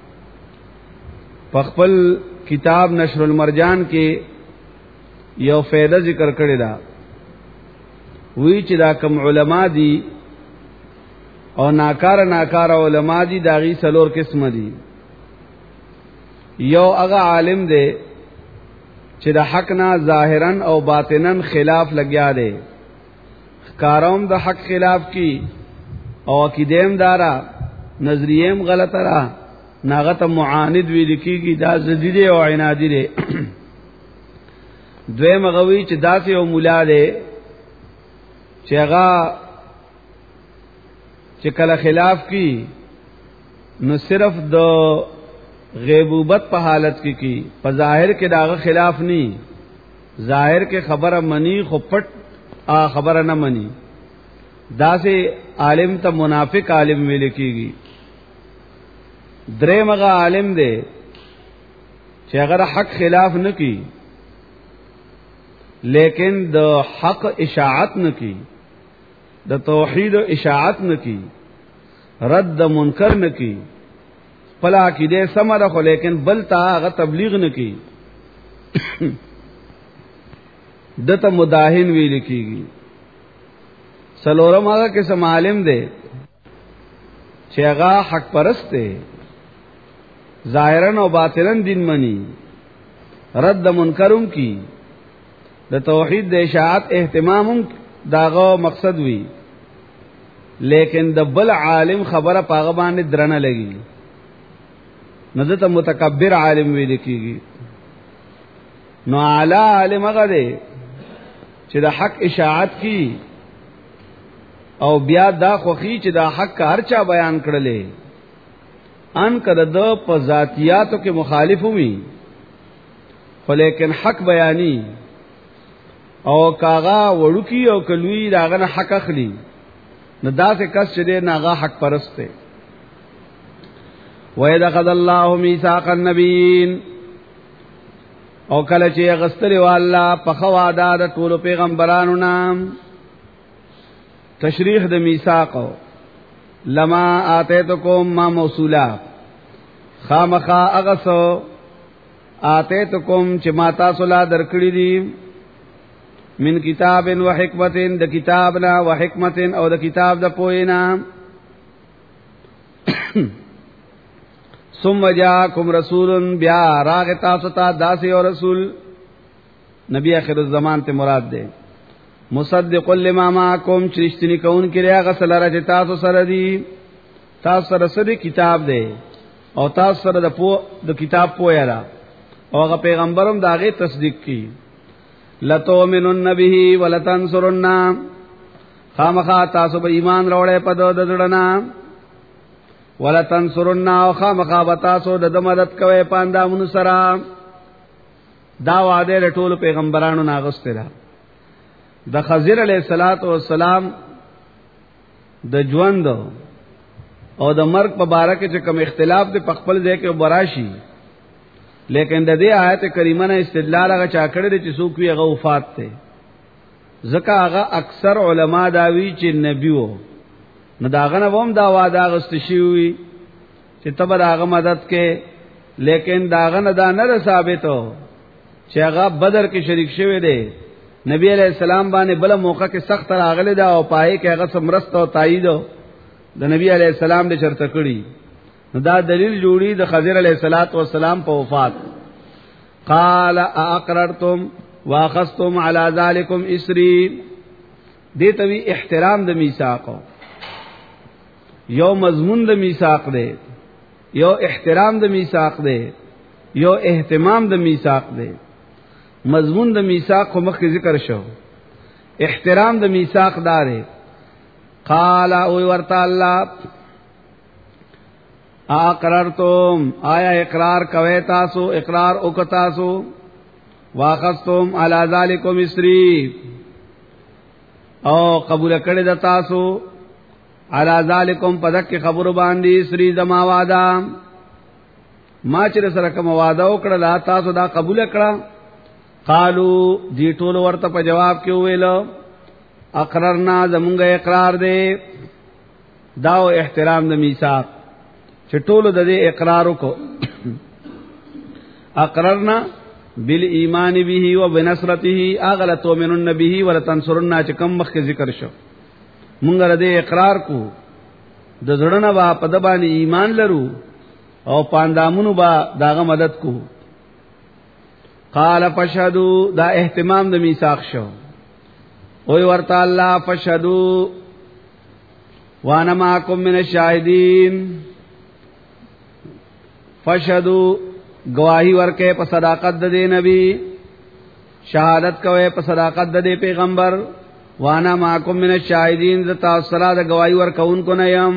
S1: په خپل کتاب نشر المرجان کې یو فائدہ ذکر کړی دا وی چې دا کم علما دي او ناکار علما دي داغي سلور قسم دي یو هغه عالم دی چې د حق نه ظاهرا او باطنا خلاف لګیا دی کاروم د حق خلاف کی او عقیدیم دارا نظریهم غلط را ناغت معاند ویل کیږي دا زدیده او عنادی دی دوی مغوی چې داسې یو مولا دی چې هغه چې کله خلاف کی نو صرف د غیبوبت په حالت کې کی په ظاهر کې داغه خلاف ني ظاهر کې خبره منی خو پټ خبره نه منی داسې عالم ته منافق عالم ویل کیږي درې مغه عالم دی چې هغه حق خلاف نه کی لیکن د حق اشاعت نکی، د توحید اشاعت نکی، رد د منکر نکی، پلا کی دے سمره خو لیکن بلتا هغه تبلیغ نکی دته مداهن ویل کیږي. سلورم هغه قسم عالم دی چې هغه حق پرست دی، ظاهرا او باطنا دین منی، رد منکرم کی، د توحید د اشاعت اهتمامم داغه مقصد وی، لیکن د بل عالم خبره پاغه باندې درنه لګي، نو دته متکبر عالم ویل کیږي. نو اعلی عالم هغه دی چې د حق اشاعت کی او بیا دا خوخی چې دا حق کا هر چا بیان کړلې، ان کده د په ذاتیاتو کې مخالف وي خو لیکن حق بیانی، او کاغا وړوکی او کلوی داغه نه حق اخلي، نو دا څه کس چې دی ناغه حق پرست دی. وَإِذْ أَخَذَ اللَّهُ مِيثَاقَ النَّبِيِّينَ، او کله چې غستلی والله په خوادا د ټولو پیغمبرانو نام، تشریح د میثاق لما آتیتکم ما موصولا، خامخا اغسو آتیتکم چې ما تاسو لا درکړی دي، من کتاب و حکمت، د کتابنا و حکمت او د کتاب د پوینا، ثم جاءکم رسول، بیا راغ تاسو ته داسې او رسول، نبی آخر الزمان ته مراد ده، مصدق لما معکم، چرشتنی کون کړي هغه سره چې تاسو سره دي، تاسو سره سره کتاب ده او تاسو سره د کتاب پویا ده، او هغه پیغمبرم داغه تصدیق کی. لتؤمنن به ولتنصرن، خامخا تاسو به ایمان راوړې په دړنا، ولتنصرن او خامخا به تاسو د مدد کوي پاندامونو سره. دا وعده ټول پیغمبرانو ناغسته ده. د خضر علیہ الصلات والسلام د ژوند او د مرګ په باره کې چې کوم اختلاف دی په خپل ځای کې براشي، لیکن د دې آیت کریمه نه استدلال هغه چا کړی دی چې څوک یې هغه وفات ته، ځکه هغه اکثر علما داوی چې نبی وو، نو داغه نه هم دا وعده غست شي چې تبر هغه مدد کې، لیکن داغه نه دا نه ثابتو چې هغه بدر کې شریک شوی دی. نبی علیہ السلام باندې بل موقع کې سخت راغلی دا او پای کې هغه سمرست او تایید د نبی علیہ السلام د چرته کړی، نو دا دلیل جوړی د خضر علیہ الصلات والسلام په وفات. قال اقررتم واخذتم على ذلكم اسری، دې توی احترام د میثاق، یو مضمون د میثاق دی، یو احترام د میثاق دی، یو اهتمام د میثاق دی. مضمون د میثاق خو مخکې ذکر شو، احترام د میثاق دار. قال او ورته الله اقررتم، آیا اقرار کوي تاسو، اقرار وکتاسو، واخذتم علی ذلکم اسری، او قبول کړی د تاسو علی ذلکم پدک خبر باندې اسری زما وعده، ما چې سره کوم وعده وکړه تاسو دا قبول کړه. قالو دی ټول ورته په جواب کې ویل اقررنا، زمونږ اقرار دی. دا احترام د میثاق چې ټول د دې اقرار وکړو. اقررنا بالایمان به وبنصرته، اغلتو من النبي ولتنصرن چې کوم مخکې ذکر شو، مونږ د دې اقرار کو، د زړه با په د باندې ایمان لرو او پاندامونو با داغه مدد کو. قال فشهدوا، دا اهتمام د میثاق شو. وی ورته الله فشهدوا وانا معكم من الشاهدين، فشهدوا گواہی ورکه په صداقت د نبی، شهادت کوي په صداقت د پیغمبر. وانا معكم من الشاهدين، ذات صلاة د گواہی ورکونکو نه يم.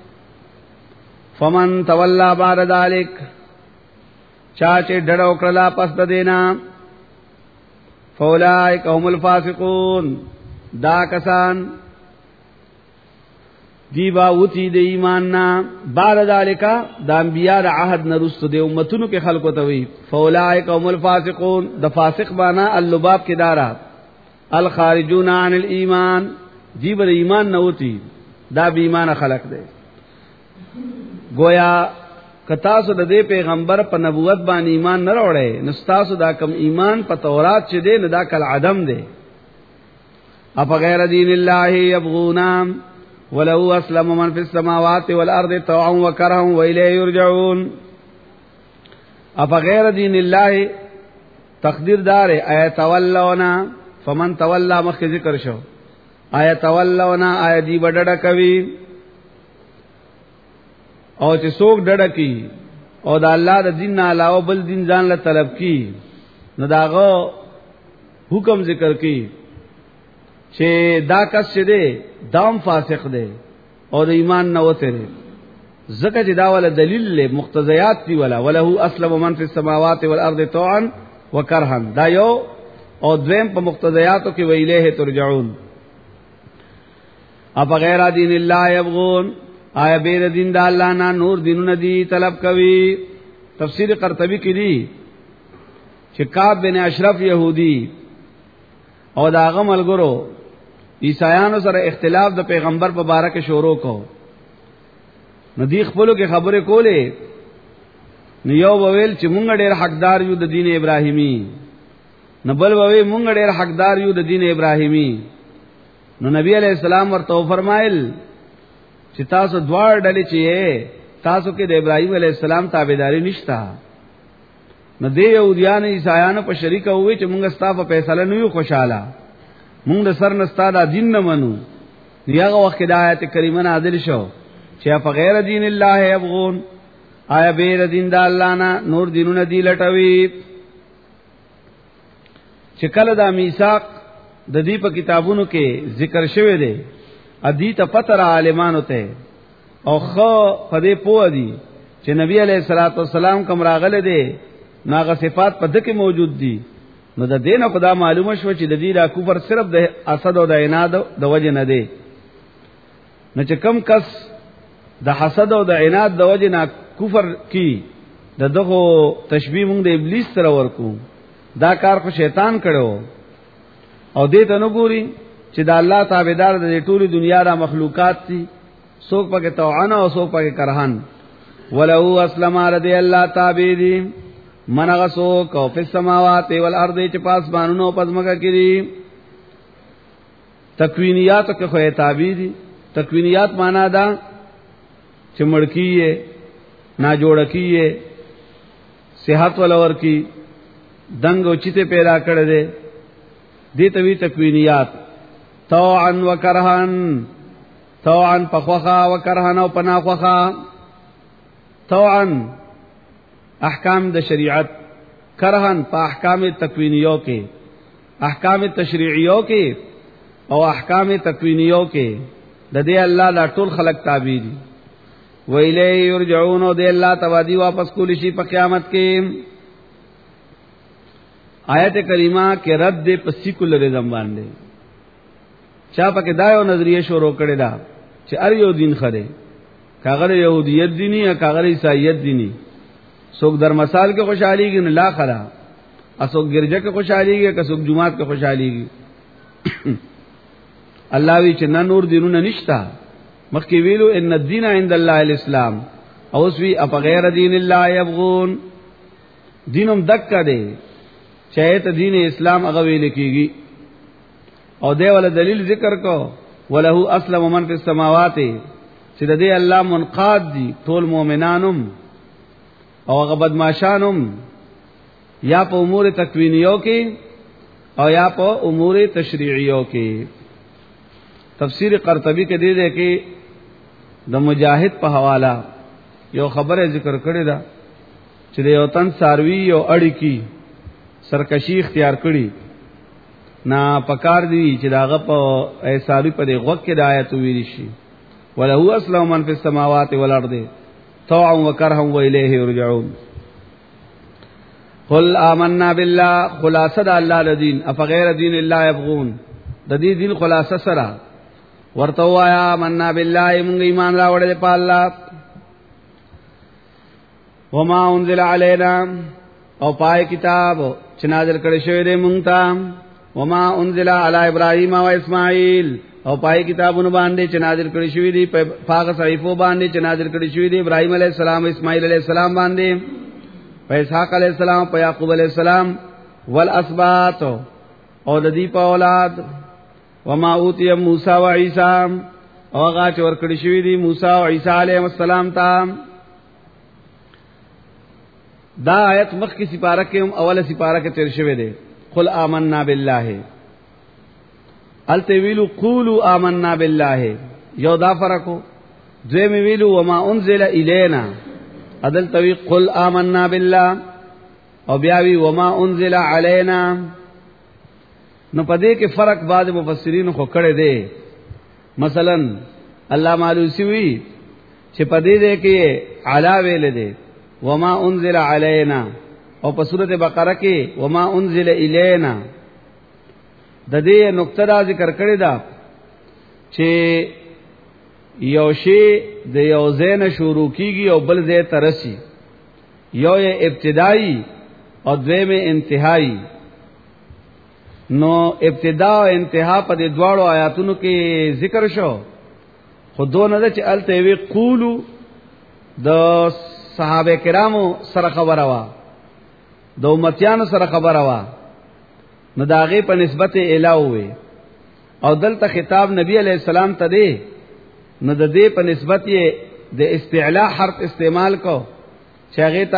S1: فمن تولى بعد ذلك، چاچه ډډو کړلا پس د دینا، فاولائک هم الفاسقون، دا کسان دی با وتی د ایمان نا بعد ذالک، د انبیاء د عهد نرست د امتونو کې خلقو ته وی فاولائک هم الفاسقون. د فاسق بانا اللباب کې دارا الخارجون عن الایمان جیب ایمان نوتی دا بی ایمان خلق دے گویا کتاسو د دې پیغمبر په نبوت باندې ایمان نه راوړې نستاسو دا کم ایمان په تورات چې دې نه دا کل عدم دے اف غیر دین الله یبغون ولو اسلم من فی السماوات والارض طوعا وكرها والیه یرجعون اف غیر دین الله تقدیر دار ایت ولونا فمن تولى مخ ذکر شو ایت ولونا ای دی بډډه کوي او چې څوک ډډه کی او د الله د دین نه علاوه بل دین ځان له طلب کی نو داغه حکم ذکر کی چې دا کس چې دی دام فاسق دی او د ایمان نه وته دی زکه چې دا ول دلیل له مقتضیات دی وله اسلم من فی السماوات والارض طوعا وكرها دا یو او دویم په مقتضیاتو کې ویلیه ترجعون اپ غیر دین الله یبغون آیا بیر دین دا اللہ نا نور دینون دی طلب کوي تفسیر قرطبی کی دی چې کعب بن اشرف یہودی او دا هغه ملګرو عیسایانو سره اختلاف د پیغمبر په باره کې شروع کو نو دی خپلو کې خبره کوله نو یو وویل چې مونږ ډېر حقدار یو د دین ابراهیمی نو بل وویل مونږ ډېر حقدار یو د دین ابراهیمی نو نبی علیہ السلام ورته فرمایل چې تاسو دوار ډلې چې تاسو کې د ابراهیم علیه السلام تابعداري نشتا نو دې يهوديان عیسایانو په شریک وې چې مونږ ستاسو په فیصله نه یو خوشاله مونږ د سر نستا د دین نه منو یغه وخت د آیت کریمه نازل شو چې په غیر دین الله یبغون آیا بیر دین د الله نه نور دینونه دی لټوي چې کله د میثاق د دې په کتابونو کې ذکر شوی دی ادي ته پتر عالمانو ته او خو پدې پوه دي چې نبی عليه الصلاه والسلام کوم راغله دي ناغه صفات په دکې موجود دي نو د دینه خدا معلومه شو چې د دې را کفر صرف د حسد او د عناد د وجه نه دی نو چې کم کس د حسد او د عناد د وجه نه کفر کی دغه تشبیه موږ د ابلیس سره ورکو دا کار خو شیطان کړو او دې ته نو ګوري چې د الله تابعدار د ټولي دنیا را مخلوقات دي څوک پکې توعن او څوک پکې کرهن ولو اسلم رضی الله تابع دي منغه څوک او په سماوات والارض چې پاس بانونو پزماګه کړي تکوینیات کې خو تابع دي تکوینیات معنا دا چې مړکیه نا جوړکیه صحت ولور کی دنګ او چته پیدا کړي دي دې توی تکوینیات طوعا وکرهن طوعا پخوخا وکرهن او پناخوخا طوعا احکام د شریعت کرهن په احکام تکوینیو کې احکام تشریعیو کې او احکام تکوینیو کې د دې الله لا ټول خلق تابع دي ویلی یرجعون او دې الله تبادی واپس کولی شي په قیامت کې آیت کریمه کې رد په سیکولرزم باندې چا پکې دا یو نظریه شروع کړی دا چې ار یو دین خره کاغه یهودیت دینی یا کاغه عیسایت دینی څوک در مثال کې خوشحاليږي نه لا خلا اسوک ګرځه کې خوشحاليږي که څوک جمعات کې خوشحاليږي الله وی چې نور دینونه نشتا مخکې ویلو ان الدین عند الله الاسلام او اس وی اپ غیر دین الله یبغون دینم دک دی چاہے دین اسلام هغه ویل کیږي او دی ول دلیل ذکر کو وله اسلم من فی السماوات چې د دې الله منقاد دي ټول مؤمنانم او هغه بدمعشانم یا په امور تکوینیو کې او یا په امور تشریعیو کې تفسیر قرطبی کې دی دی کې د مجاهد په حواله یو خبره ذکر کړی دا چې د یو تن ساروی او اړی کی سرکشی اختیار کړی نا پکار دی چې داغه په ایساری په دغه وخت کې د آیت ویل شي ولهو اسلام من فی السماوات والارض طوعا وكرها والیه یرجعون قل آمنا بالله خلاصه الله الدين افغیر دین الله يبغون د دې دین خلاصه سره ورته وایا آمنا بالله موږ ایمان راوړل په الله وما انزل علينا او پای کتاب چې نازل کړی شوی دی مونږ ته وما انزل علی ابراهیم و اسماعیل او پای کتابونو باندې چې نازل کړی شوی دی په پاک صحیفو باندې چې نازل کړی شوی دی ابراهیم علیه السلام او اسماعیل علیه السلام باندې په اسحاق علیه السلام په یعقوب علیه السلام والاسباط او د دې په اولاد وما اوتی موسی و عیسی او هغه چې ورکړی شوی دی موسی او عیسی علیه السلام ته. دا آیت مخکې سپاره کې هم اوله سپاره کې تیر شوی دی. قل آمنا بالله الته ویلو قولوا آمنا بالله یو دا فرقو دوی می ویلو وما انزل الینا عدل توی قل آمنا بالله او بیا وی وما انزل علینا. نو پدې کې فرق بعض مفسرین خو کړي دي. مثلا علامہ علوسی وی چې پدې دې کې علا ویل دي وما انزل علینا او په سورته بقره کې وما انزل الینا. د دې نقطه دا ذکر کړی دا چې یو شی د یو ځای نه شروع کیږي او بل ځای ته رسي. یو یې ابتدایي او دویم انتهایی. نو ابتدا او انتها په دې دواړو آیاتونو کې ذکر شو. خودو نه چې الته وی قولو د صحابه کرامو سره خبره وا د امتیانو سره خبره وا نو داغه په نسبت الهو وي او دلته خطاب نبی علیہ السلام ته دی نو د دې په نسبت یې د استعلاء حرف استعمال کو چې هغه ته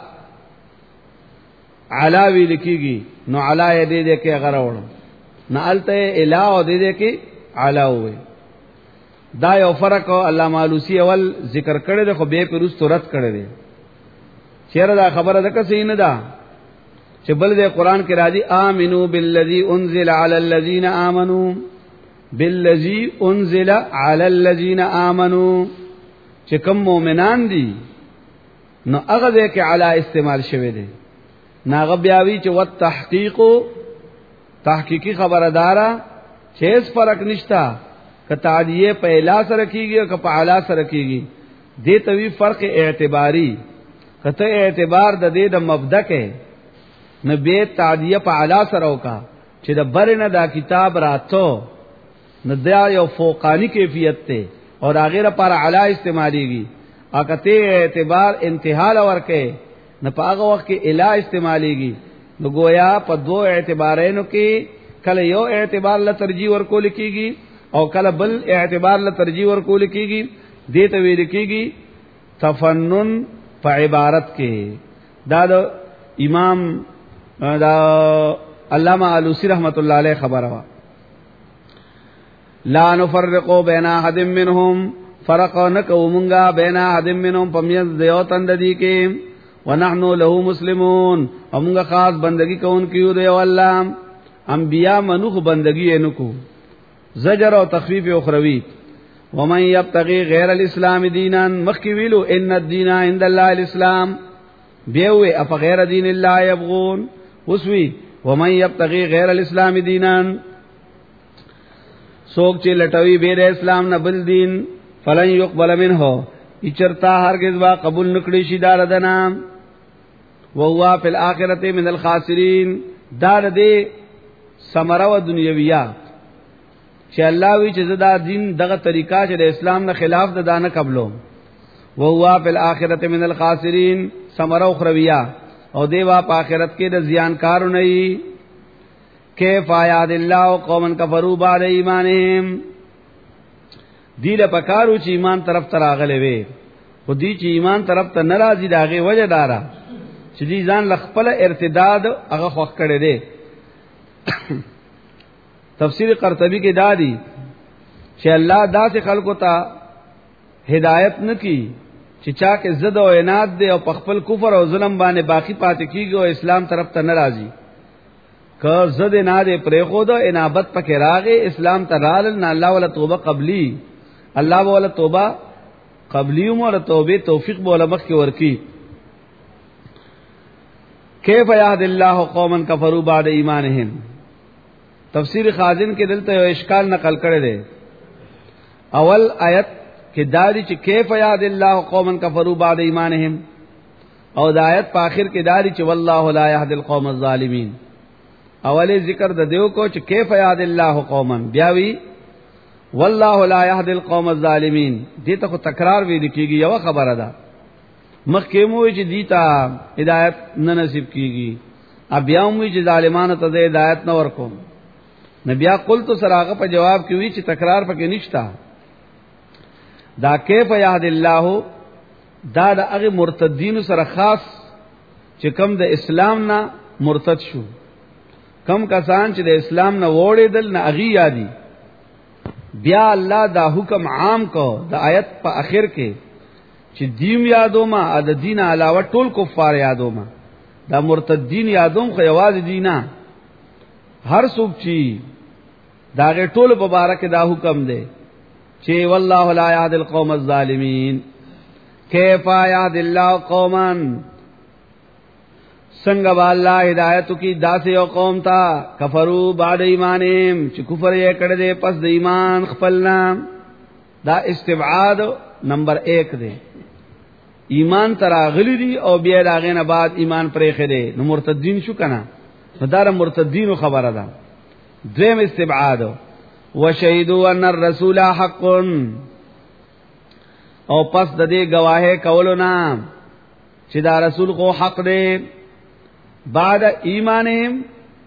S1: علاوی لکیږي نو علا یې دې کې غراوړ نه الته الہ او دې کې علاوي. دا یو فرق علامہ علوسی اول ذکر کړی دی خو به پرست رد کړی دی. چیرې دا خبره ده که صحیح نه ده چې بل دې قران کې راځي آمنو بالذی انزل علی الذین آمنو بالذی انزل علی الذین آمنو چې کوم مؤمنان دي نو هغه دې کې علی استعمال شوی دی. ناغه بیاوی چې وتحقیق تحقیقی خبردارا چې هیڅ فرق نشتا که تعدیه په الا سره کیږي او که په اعلی سره کیږي. دې توی فرق اعتباری کته اعتبار د دې د مبدا کې نبی تعدیه په اعلی سره وکا چې د برنه دا کتاب راتو نه دا یو فوقانی کیفیت ته او هغه پر اعلی استعمالیږي. اکته اعتبار انتها لور کې نه پاغه وخت کې الا استعمالیږي. نو گویا په دو اعتبارینو کې کله یو اعتبار له ترجیح ورکول کیږي او کله بل اعتبار له ترجیح ورکول کیږي. دې ته ویل کیږي تفنن په عبارت کې. دا د امام دا علامہ علوسی رحمت الله علیه خبره وا لا نفرق بین احد منهم فرق نکو مونږه بین احد منهم پمیز دیو تند دی کې ونحن له مسلمون امغه خاص بندگی کون کیو دی الله. انبیاء منوخ بندگی انکو زجر او تخفیف اخروی. ومن یبتغي غیر الاسلام دینا مخکی ویلو ان الدین عند الله الاسلام بیوی اف غیر دین الله یبغون وسوی ومن یبتغي غیر الاسلام دینا سوک چې لټوي بیر اسلام نه بل دین فلن يقبل منه اچرتا هرگز وا قبول نکړي شي دار دنا وهو فی الاخرته من الخاسرین. دار دې ثمره و دنیویہ چې الله وی چې زدا دین دغه طریقہ چې د اسلام نه خلاف د دانه قبلو وهو فی الاخرته من الخاسرین ثمره اخرویہ او دیوا په آخرت کې د زیانکارو نه ای. کیف یاد الله قوم کفروا بعد ایمانهم دی له پکارو چې ایمان طرف ته راغلي وي خو دی چې ایمان طرف ته ناراضي داغه وجه دارا چې دي ځان لخپل ارتداد هغه خوښ کړي دي. تفسیر قرطبی کې دادی چې الله داسې خلکو ته هدایت نکي چې چا کې زد او عناد دي او خپل کفر او ظلم باندې باقی پاتې کیږي او اسلام طرف ته ناراضي. که زد نه دې پرې خو د انابت پکې راغې اسلام ته رال نه الله ولا توبه قبلی الله ولا توبه قبلی او توبه توفیق بوله مخ کې ورکی. کیف یهد الله قوما کفروا بعد ایمانهم تفسیر خازن کې دلته یو اشکال نقل کړی دی. اول آیت کې دادی چې کیف یهد الله قوما کفروا بعد ایمانهم او د آیت په اخر کې دادی چې والله لا یهد القوم الظالمین اولی ذکر د دیو کو چې کیف یاد الله قوما بیاوی والله لا يهدي القوم الظالمین. دې ته تکرار وی لیکيږي یو خبره ده مخکې مو چې دیتا هدایت نه نصیب کیږي بیا مو چې ظالمانو ته هدایت نه ورکوم. نبیا قلت سراغه په جواب کې وی چې تکرار پکې نشتا. دا کیف یهد الله دا د هغه مرتدین سره خاص چې کم د اسلام نه مرتد شو، کم کسان چې د اسلام نه وړېدل نه اغي یادي. بیا الله دا حکم عام کو د آیت په اخر کې چې دیم یادو ما د دین علاوه ټول کفار یادو ما. دا مرتدین یادوم خو یوازې دینا هر څوک چې داغه ټول مبارک دا حکم دی چې والله لا يهدي القوم الظالمین. کیف یهد الله قوما څنګه با الله ہدایت کی داسې یو قوم تا کفروا بعد ایمانهم چې کفر یې کړی دی پس د ایمان خپلنا. دا استبعاد نمبر 1 دی. ایمان تراغلی دی او بیا داغه نه بعد ایمان پرې خېده نو مرتدین شو کنه. دا مرتدین خبره ده. دویم استبعاد وشهدوا ان الرسول حق او پس د دې گواهه کولو نام چې دا رسول کو حق دی بعد ایمانهم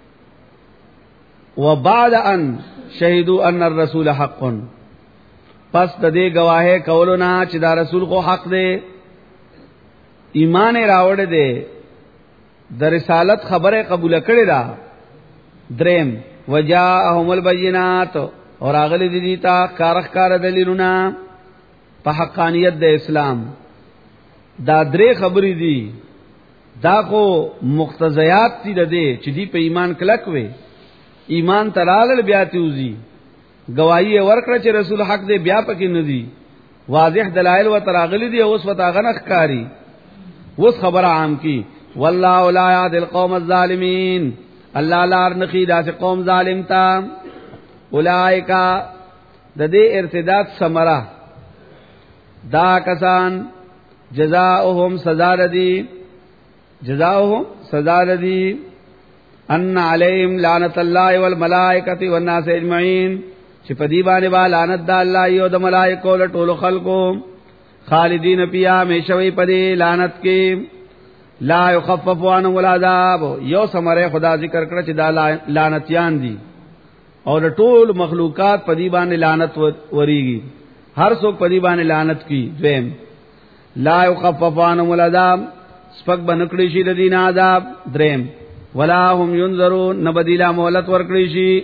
S1: وبعد ان شهدوا ان الرسول حق. پس د دې گواهه کولو نه چې دا رسول کو حق دی ایمان راوړ دی د رسالت خبره قبول کړی دا. دریم وجاءهم البينات اور اغلی دی تا کارخ دلیلونه په حقانیت د اسلام. دا درې خبرې دي دا کو مقتضیات دي د دې چې دی په ایمان کلک وي ایمان ترال بیا تیوزی گواہی ورکړه چې رسول حق دی بیا پکې نه دي واضح دلایل و تراغلی دي اوس وتا غنخ کاری اوس خبر عام کی والله لا يهدي القوم الظالمین. الله لار نخی دا چې قوم ظالم تا. اولائک د دې ارتداد ثمره دا کسان جزاؤهم سزا ردی جزاؤهم سزا ردی ان علیہم لعنت اللہ والملائکۃ والناس اجمعین چې په دې باندې با لعنت د الله او د ملائکو له ټولو خلقو خالدین فیها همیشوي په دې لعنت کې لا یخفف عنهم العذاب. یو سمره خدا ذکر کړ چې دا لعنتیان دي او د ټول مخلوقات په دې باندې لعنت وریږي هر څوک په دې باندې لعنت کی. دویم لا یخفف عنهم العذاب سپک بنکړي شي د دین عذاب. دریم ولا هم ينذرون نبدیلا مهلت ورکړي شي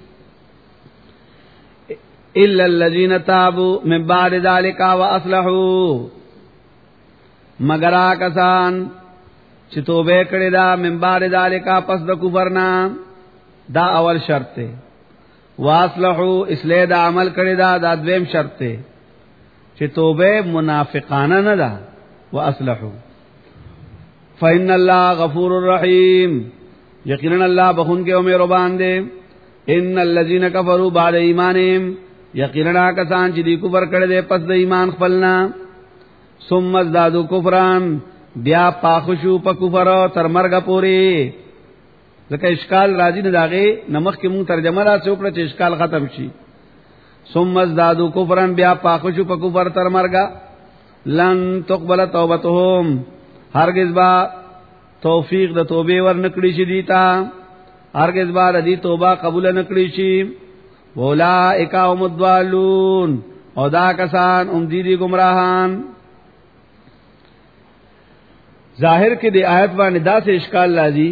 S1: الا الذين تابوا من بعد ذلك واصلحوا مگر کسان چې توبه کړي دا من بعد ذلك پس د کفر نه. دا اول شرط دی. واصلحوا اصلاح د عمل کړي دا دویم شرط دی چې توبه منافقانه نه ده. واصلحوا فإن الله غفور رحیم یقینا الله بخون کې او مهربان دی. ان الذين كفروا بعد ایمانهم یقینا کسان چې دی کفر کړي دي پس د ایمان خپلنا ثم ازدادوا کفرا بیا پاخشو په کفر تر مرګ پوري. ځکه اشکال راځي نه داغه نمخ کې مون ترجمه را څوکړه چې اشکال ختم شي. ثم ازدادوا کفرا بیا پاخشو په کفر تر مرګ لن تقبل توبتهم هرگز با توفیق د توبه ور نکړي شي دیتا هرگز با د دې توبه قبول نکړي شي. اولئک هم الضالون او دا کسان هم دي گمراهان. ظاهر کې د آیت باندې دا څه اشکال راځي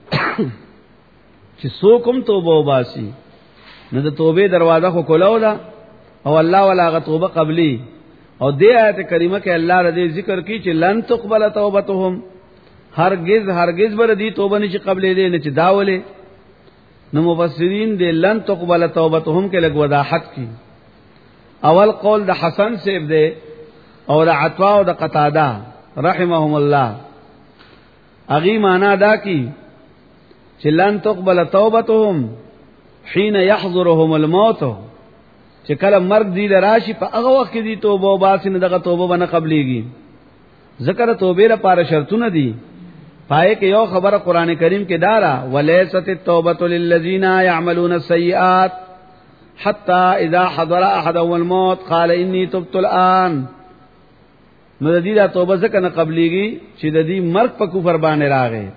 S1: چې څوک توبه وباسي نو د توبه دروازه خو کولاو ده او الله ولا غ توبه قبلي. او دې آیت کریمه کې الله رضی ذکر کی چې لن تقبل توبتهم هرگز بر دې توبه نشي قبلې دې نه چې داوله. نو مفسرین دې لن تقبل توبتهم کې لګ وضاحت کی. اول قول د حسن سیب دې او د عطا او د قتاده رحمهم الله اغي معنا دا کی چې لن تقبل توبتهم حين يحضرهم الموت چې کله مرګ دی لراشي په هغه وخت کې دی توبه وباسي نه دغه توبه باندې قبليږي. ذکر توبه لپاره شرطونه دي پای کې یو خبره قران کریم کې دارا ولیست التوبه للذین يعملون السیئات حتى اذا حضر احدهم الموت قال اني تبت الان. نو د دې دا توبه ځکه نه قبليږي چې د دې مرګ په کفر باندې راغی،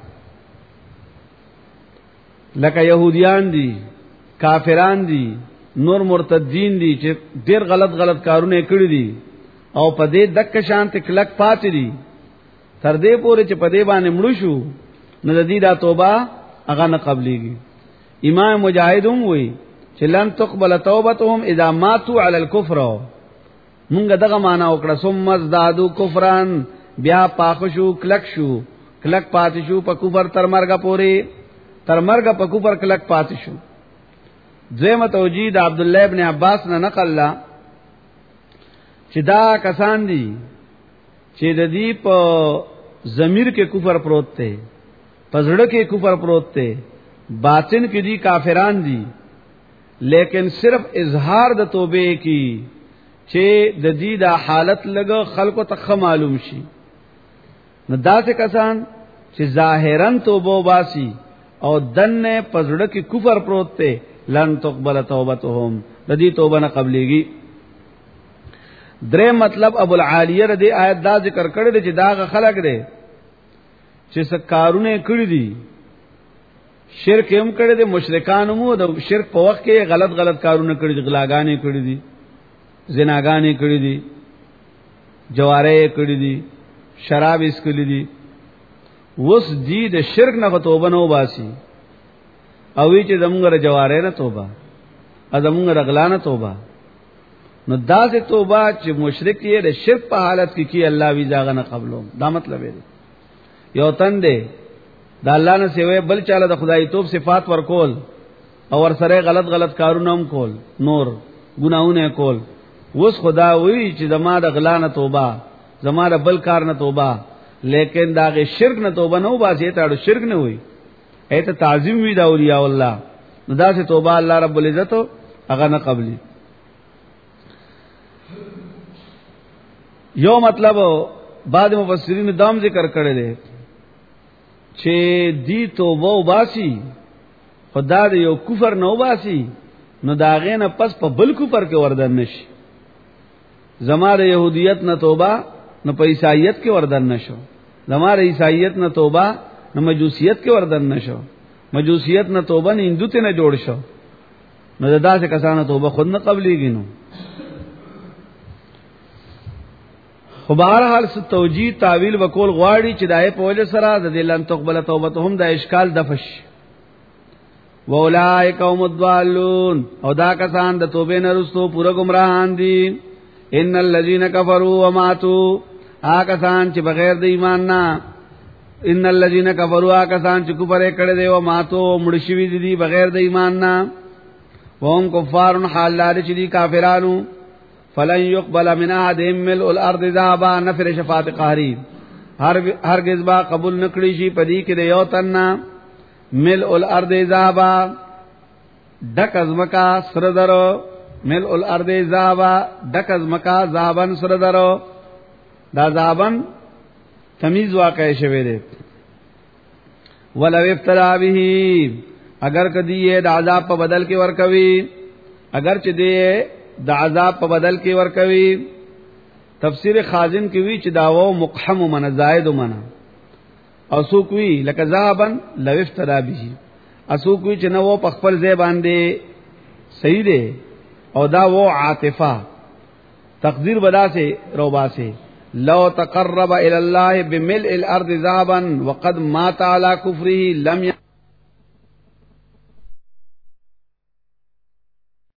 S1: لکه يهوديان دي، کافران دي، نور مرتدین دي چې ډېر غلط کارونه کړی دي او په دې دک شانت کلک پاتې دي تر دې پورې چې په دې باندې مړ شو، نو د دې دا توبه هغه نه قبليږي. امام مجاهد هم وایي چې لن تقبل توبتهم اذا ماتوا على الكفر. مونږ دغه معنا وکړه ثم ازدادوا کفرا، بیا پاخشو کلک پاتې شو په کفر تر مرګه پورې، تر مرګه په کفر کلک پاتې شو. ذمه توجید عبد الله ابن عباس نه نقل لا چې دا کسان دي چې د دې په ضمیر کې کفر پروت دی، په زړه کې کفر پروت دی، باطن کې دي کافران دي، لیکن صرف اظہار د توبه کی چې د دې د حالت لګ خلکو ته معلوم شي. نو داسې کسان چې ظاهرا توبه باسي او دنه پزړه کې کفر پروت دی، لن تقبل توبتهم، د دې توبه نه قبليږي. درې مطلب ابو العالیه د آیت دا ذکر کړی دی چې دا خلک دي چې سکارونه کړی دي، شرک هم کړی دي، مشرکان مو د شرک په وخت کې غلط کارونه کړی دي، غلاګانې کړی دي، زناګانې کړی دي، جواره کړی دي، شراب اس کړی دي. وس دې د شرک نه توبه نو باسي او وی چې زمونږه جواره نه توبه، زمونږه غلانه توبه. نو داسې توبه چې مشرک یې د شرک په حالت کې کی الله وی ځاغه نه قبولو. دا مطلب دی یو تند دا الله نه سیوه بل چاله د خدای توب صفات ورکول او ور سره غلط کارونه هم کول، نور ګناونه کول. وس خدا وی چې زما د غلانه توبه، زما د بل کار نه توبه، لیکن داغه شرک نه توبه نه وباسي ته شرک نه وي، ایته تعظیم وی دا اولیاء الله. نو دا سه توبه الله رب العزت هغه نه قبلي. یو مطلب بعد مفسرین دام ذکر کړی دی چې دی توبه وباسي خدا دې یو کفر نه وباسي، نو داغه نه پس په بل کفر کې وردن نشي. زماره يهوديت نه توبه نو په عیسایت کې وردن نشو، زماره عیسایت نه توبه نو مجوسیت کې وردن نشو، مجوسیت نه توبه نه هندو ته نه جوړ شو. نو داسې کسانه توبه خود نه قبليږي. نو خو بهرحال څه توجیه تعویل وکول غواړي چې دای په وجه سره د لن تقبل توبتهم د اشکال دفش. واولائک هم الضالون، او دا کسان د توبې نه رسو پورا گمراهان دي. ان الذين كفروا وماتوا، کسان چې بغیر د ایمان نه، ان الذين كفروا کسان چې کفر کړي دي او ماتو مړ شوی دي بغیر د ایمان نه، وهم کفار حال لري چې دي کافرانو. فلن يقبل من احدهم ملء الارض ذهبا، نفر شفاعت قهری، هرگز با قبول نکړي شي پدې کې د یو تننا ملء الارض ذهبا، دک ازمکا سر درو، ملء الارض ذهبا دک ازمکا ذهبن سر درو. دا ذهبن تمیز واقع شوی دی. ولو ابتلا به، اگر کدی د عذاب په بدل کې ورکوي، اگر چې دی د عذاب په بدل کې ورکوي. تفسیر خازن کې وی چې داو مقحم من زائد من، او سو کوي لکه ذهبن لو ابتلا به، اسو کوي چې نو په خپل ځای باندې صحیح دی، او دا و عاطفه تقدیر بدا سے روبا سے لو تقرب الى الله بملء الارض ذهبا وقد مات على كفره لم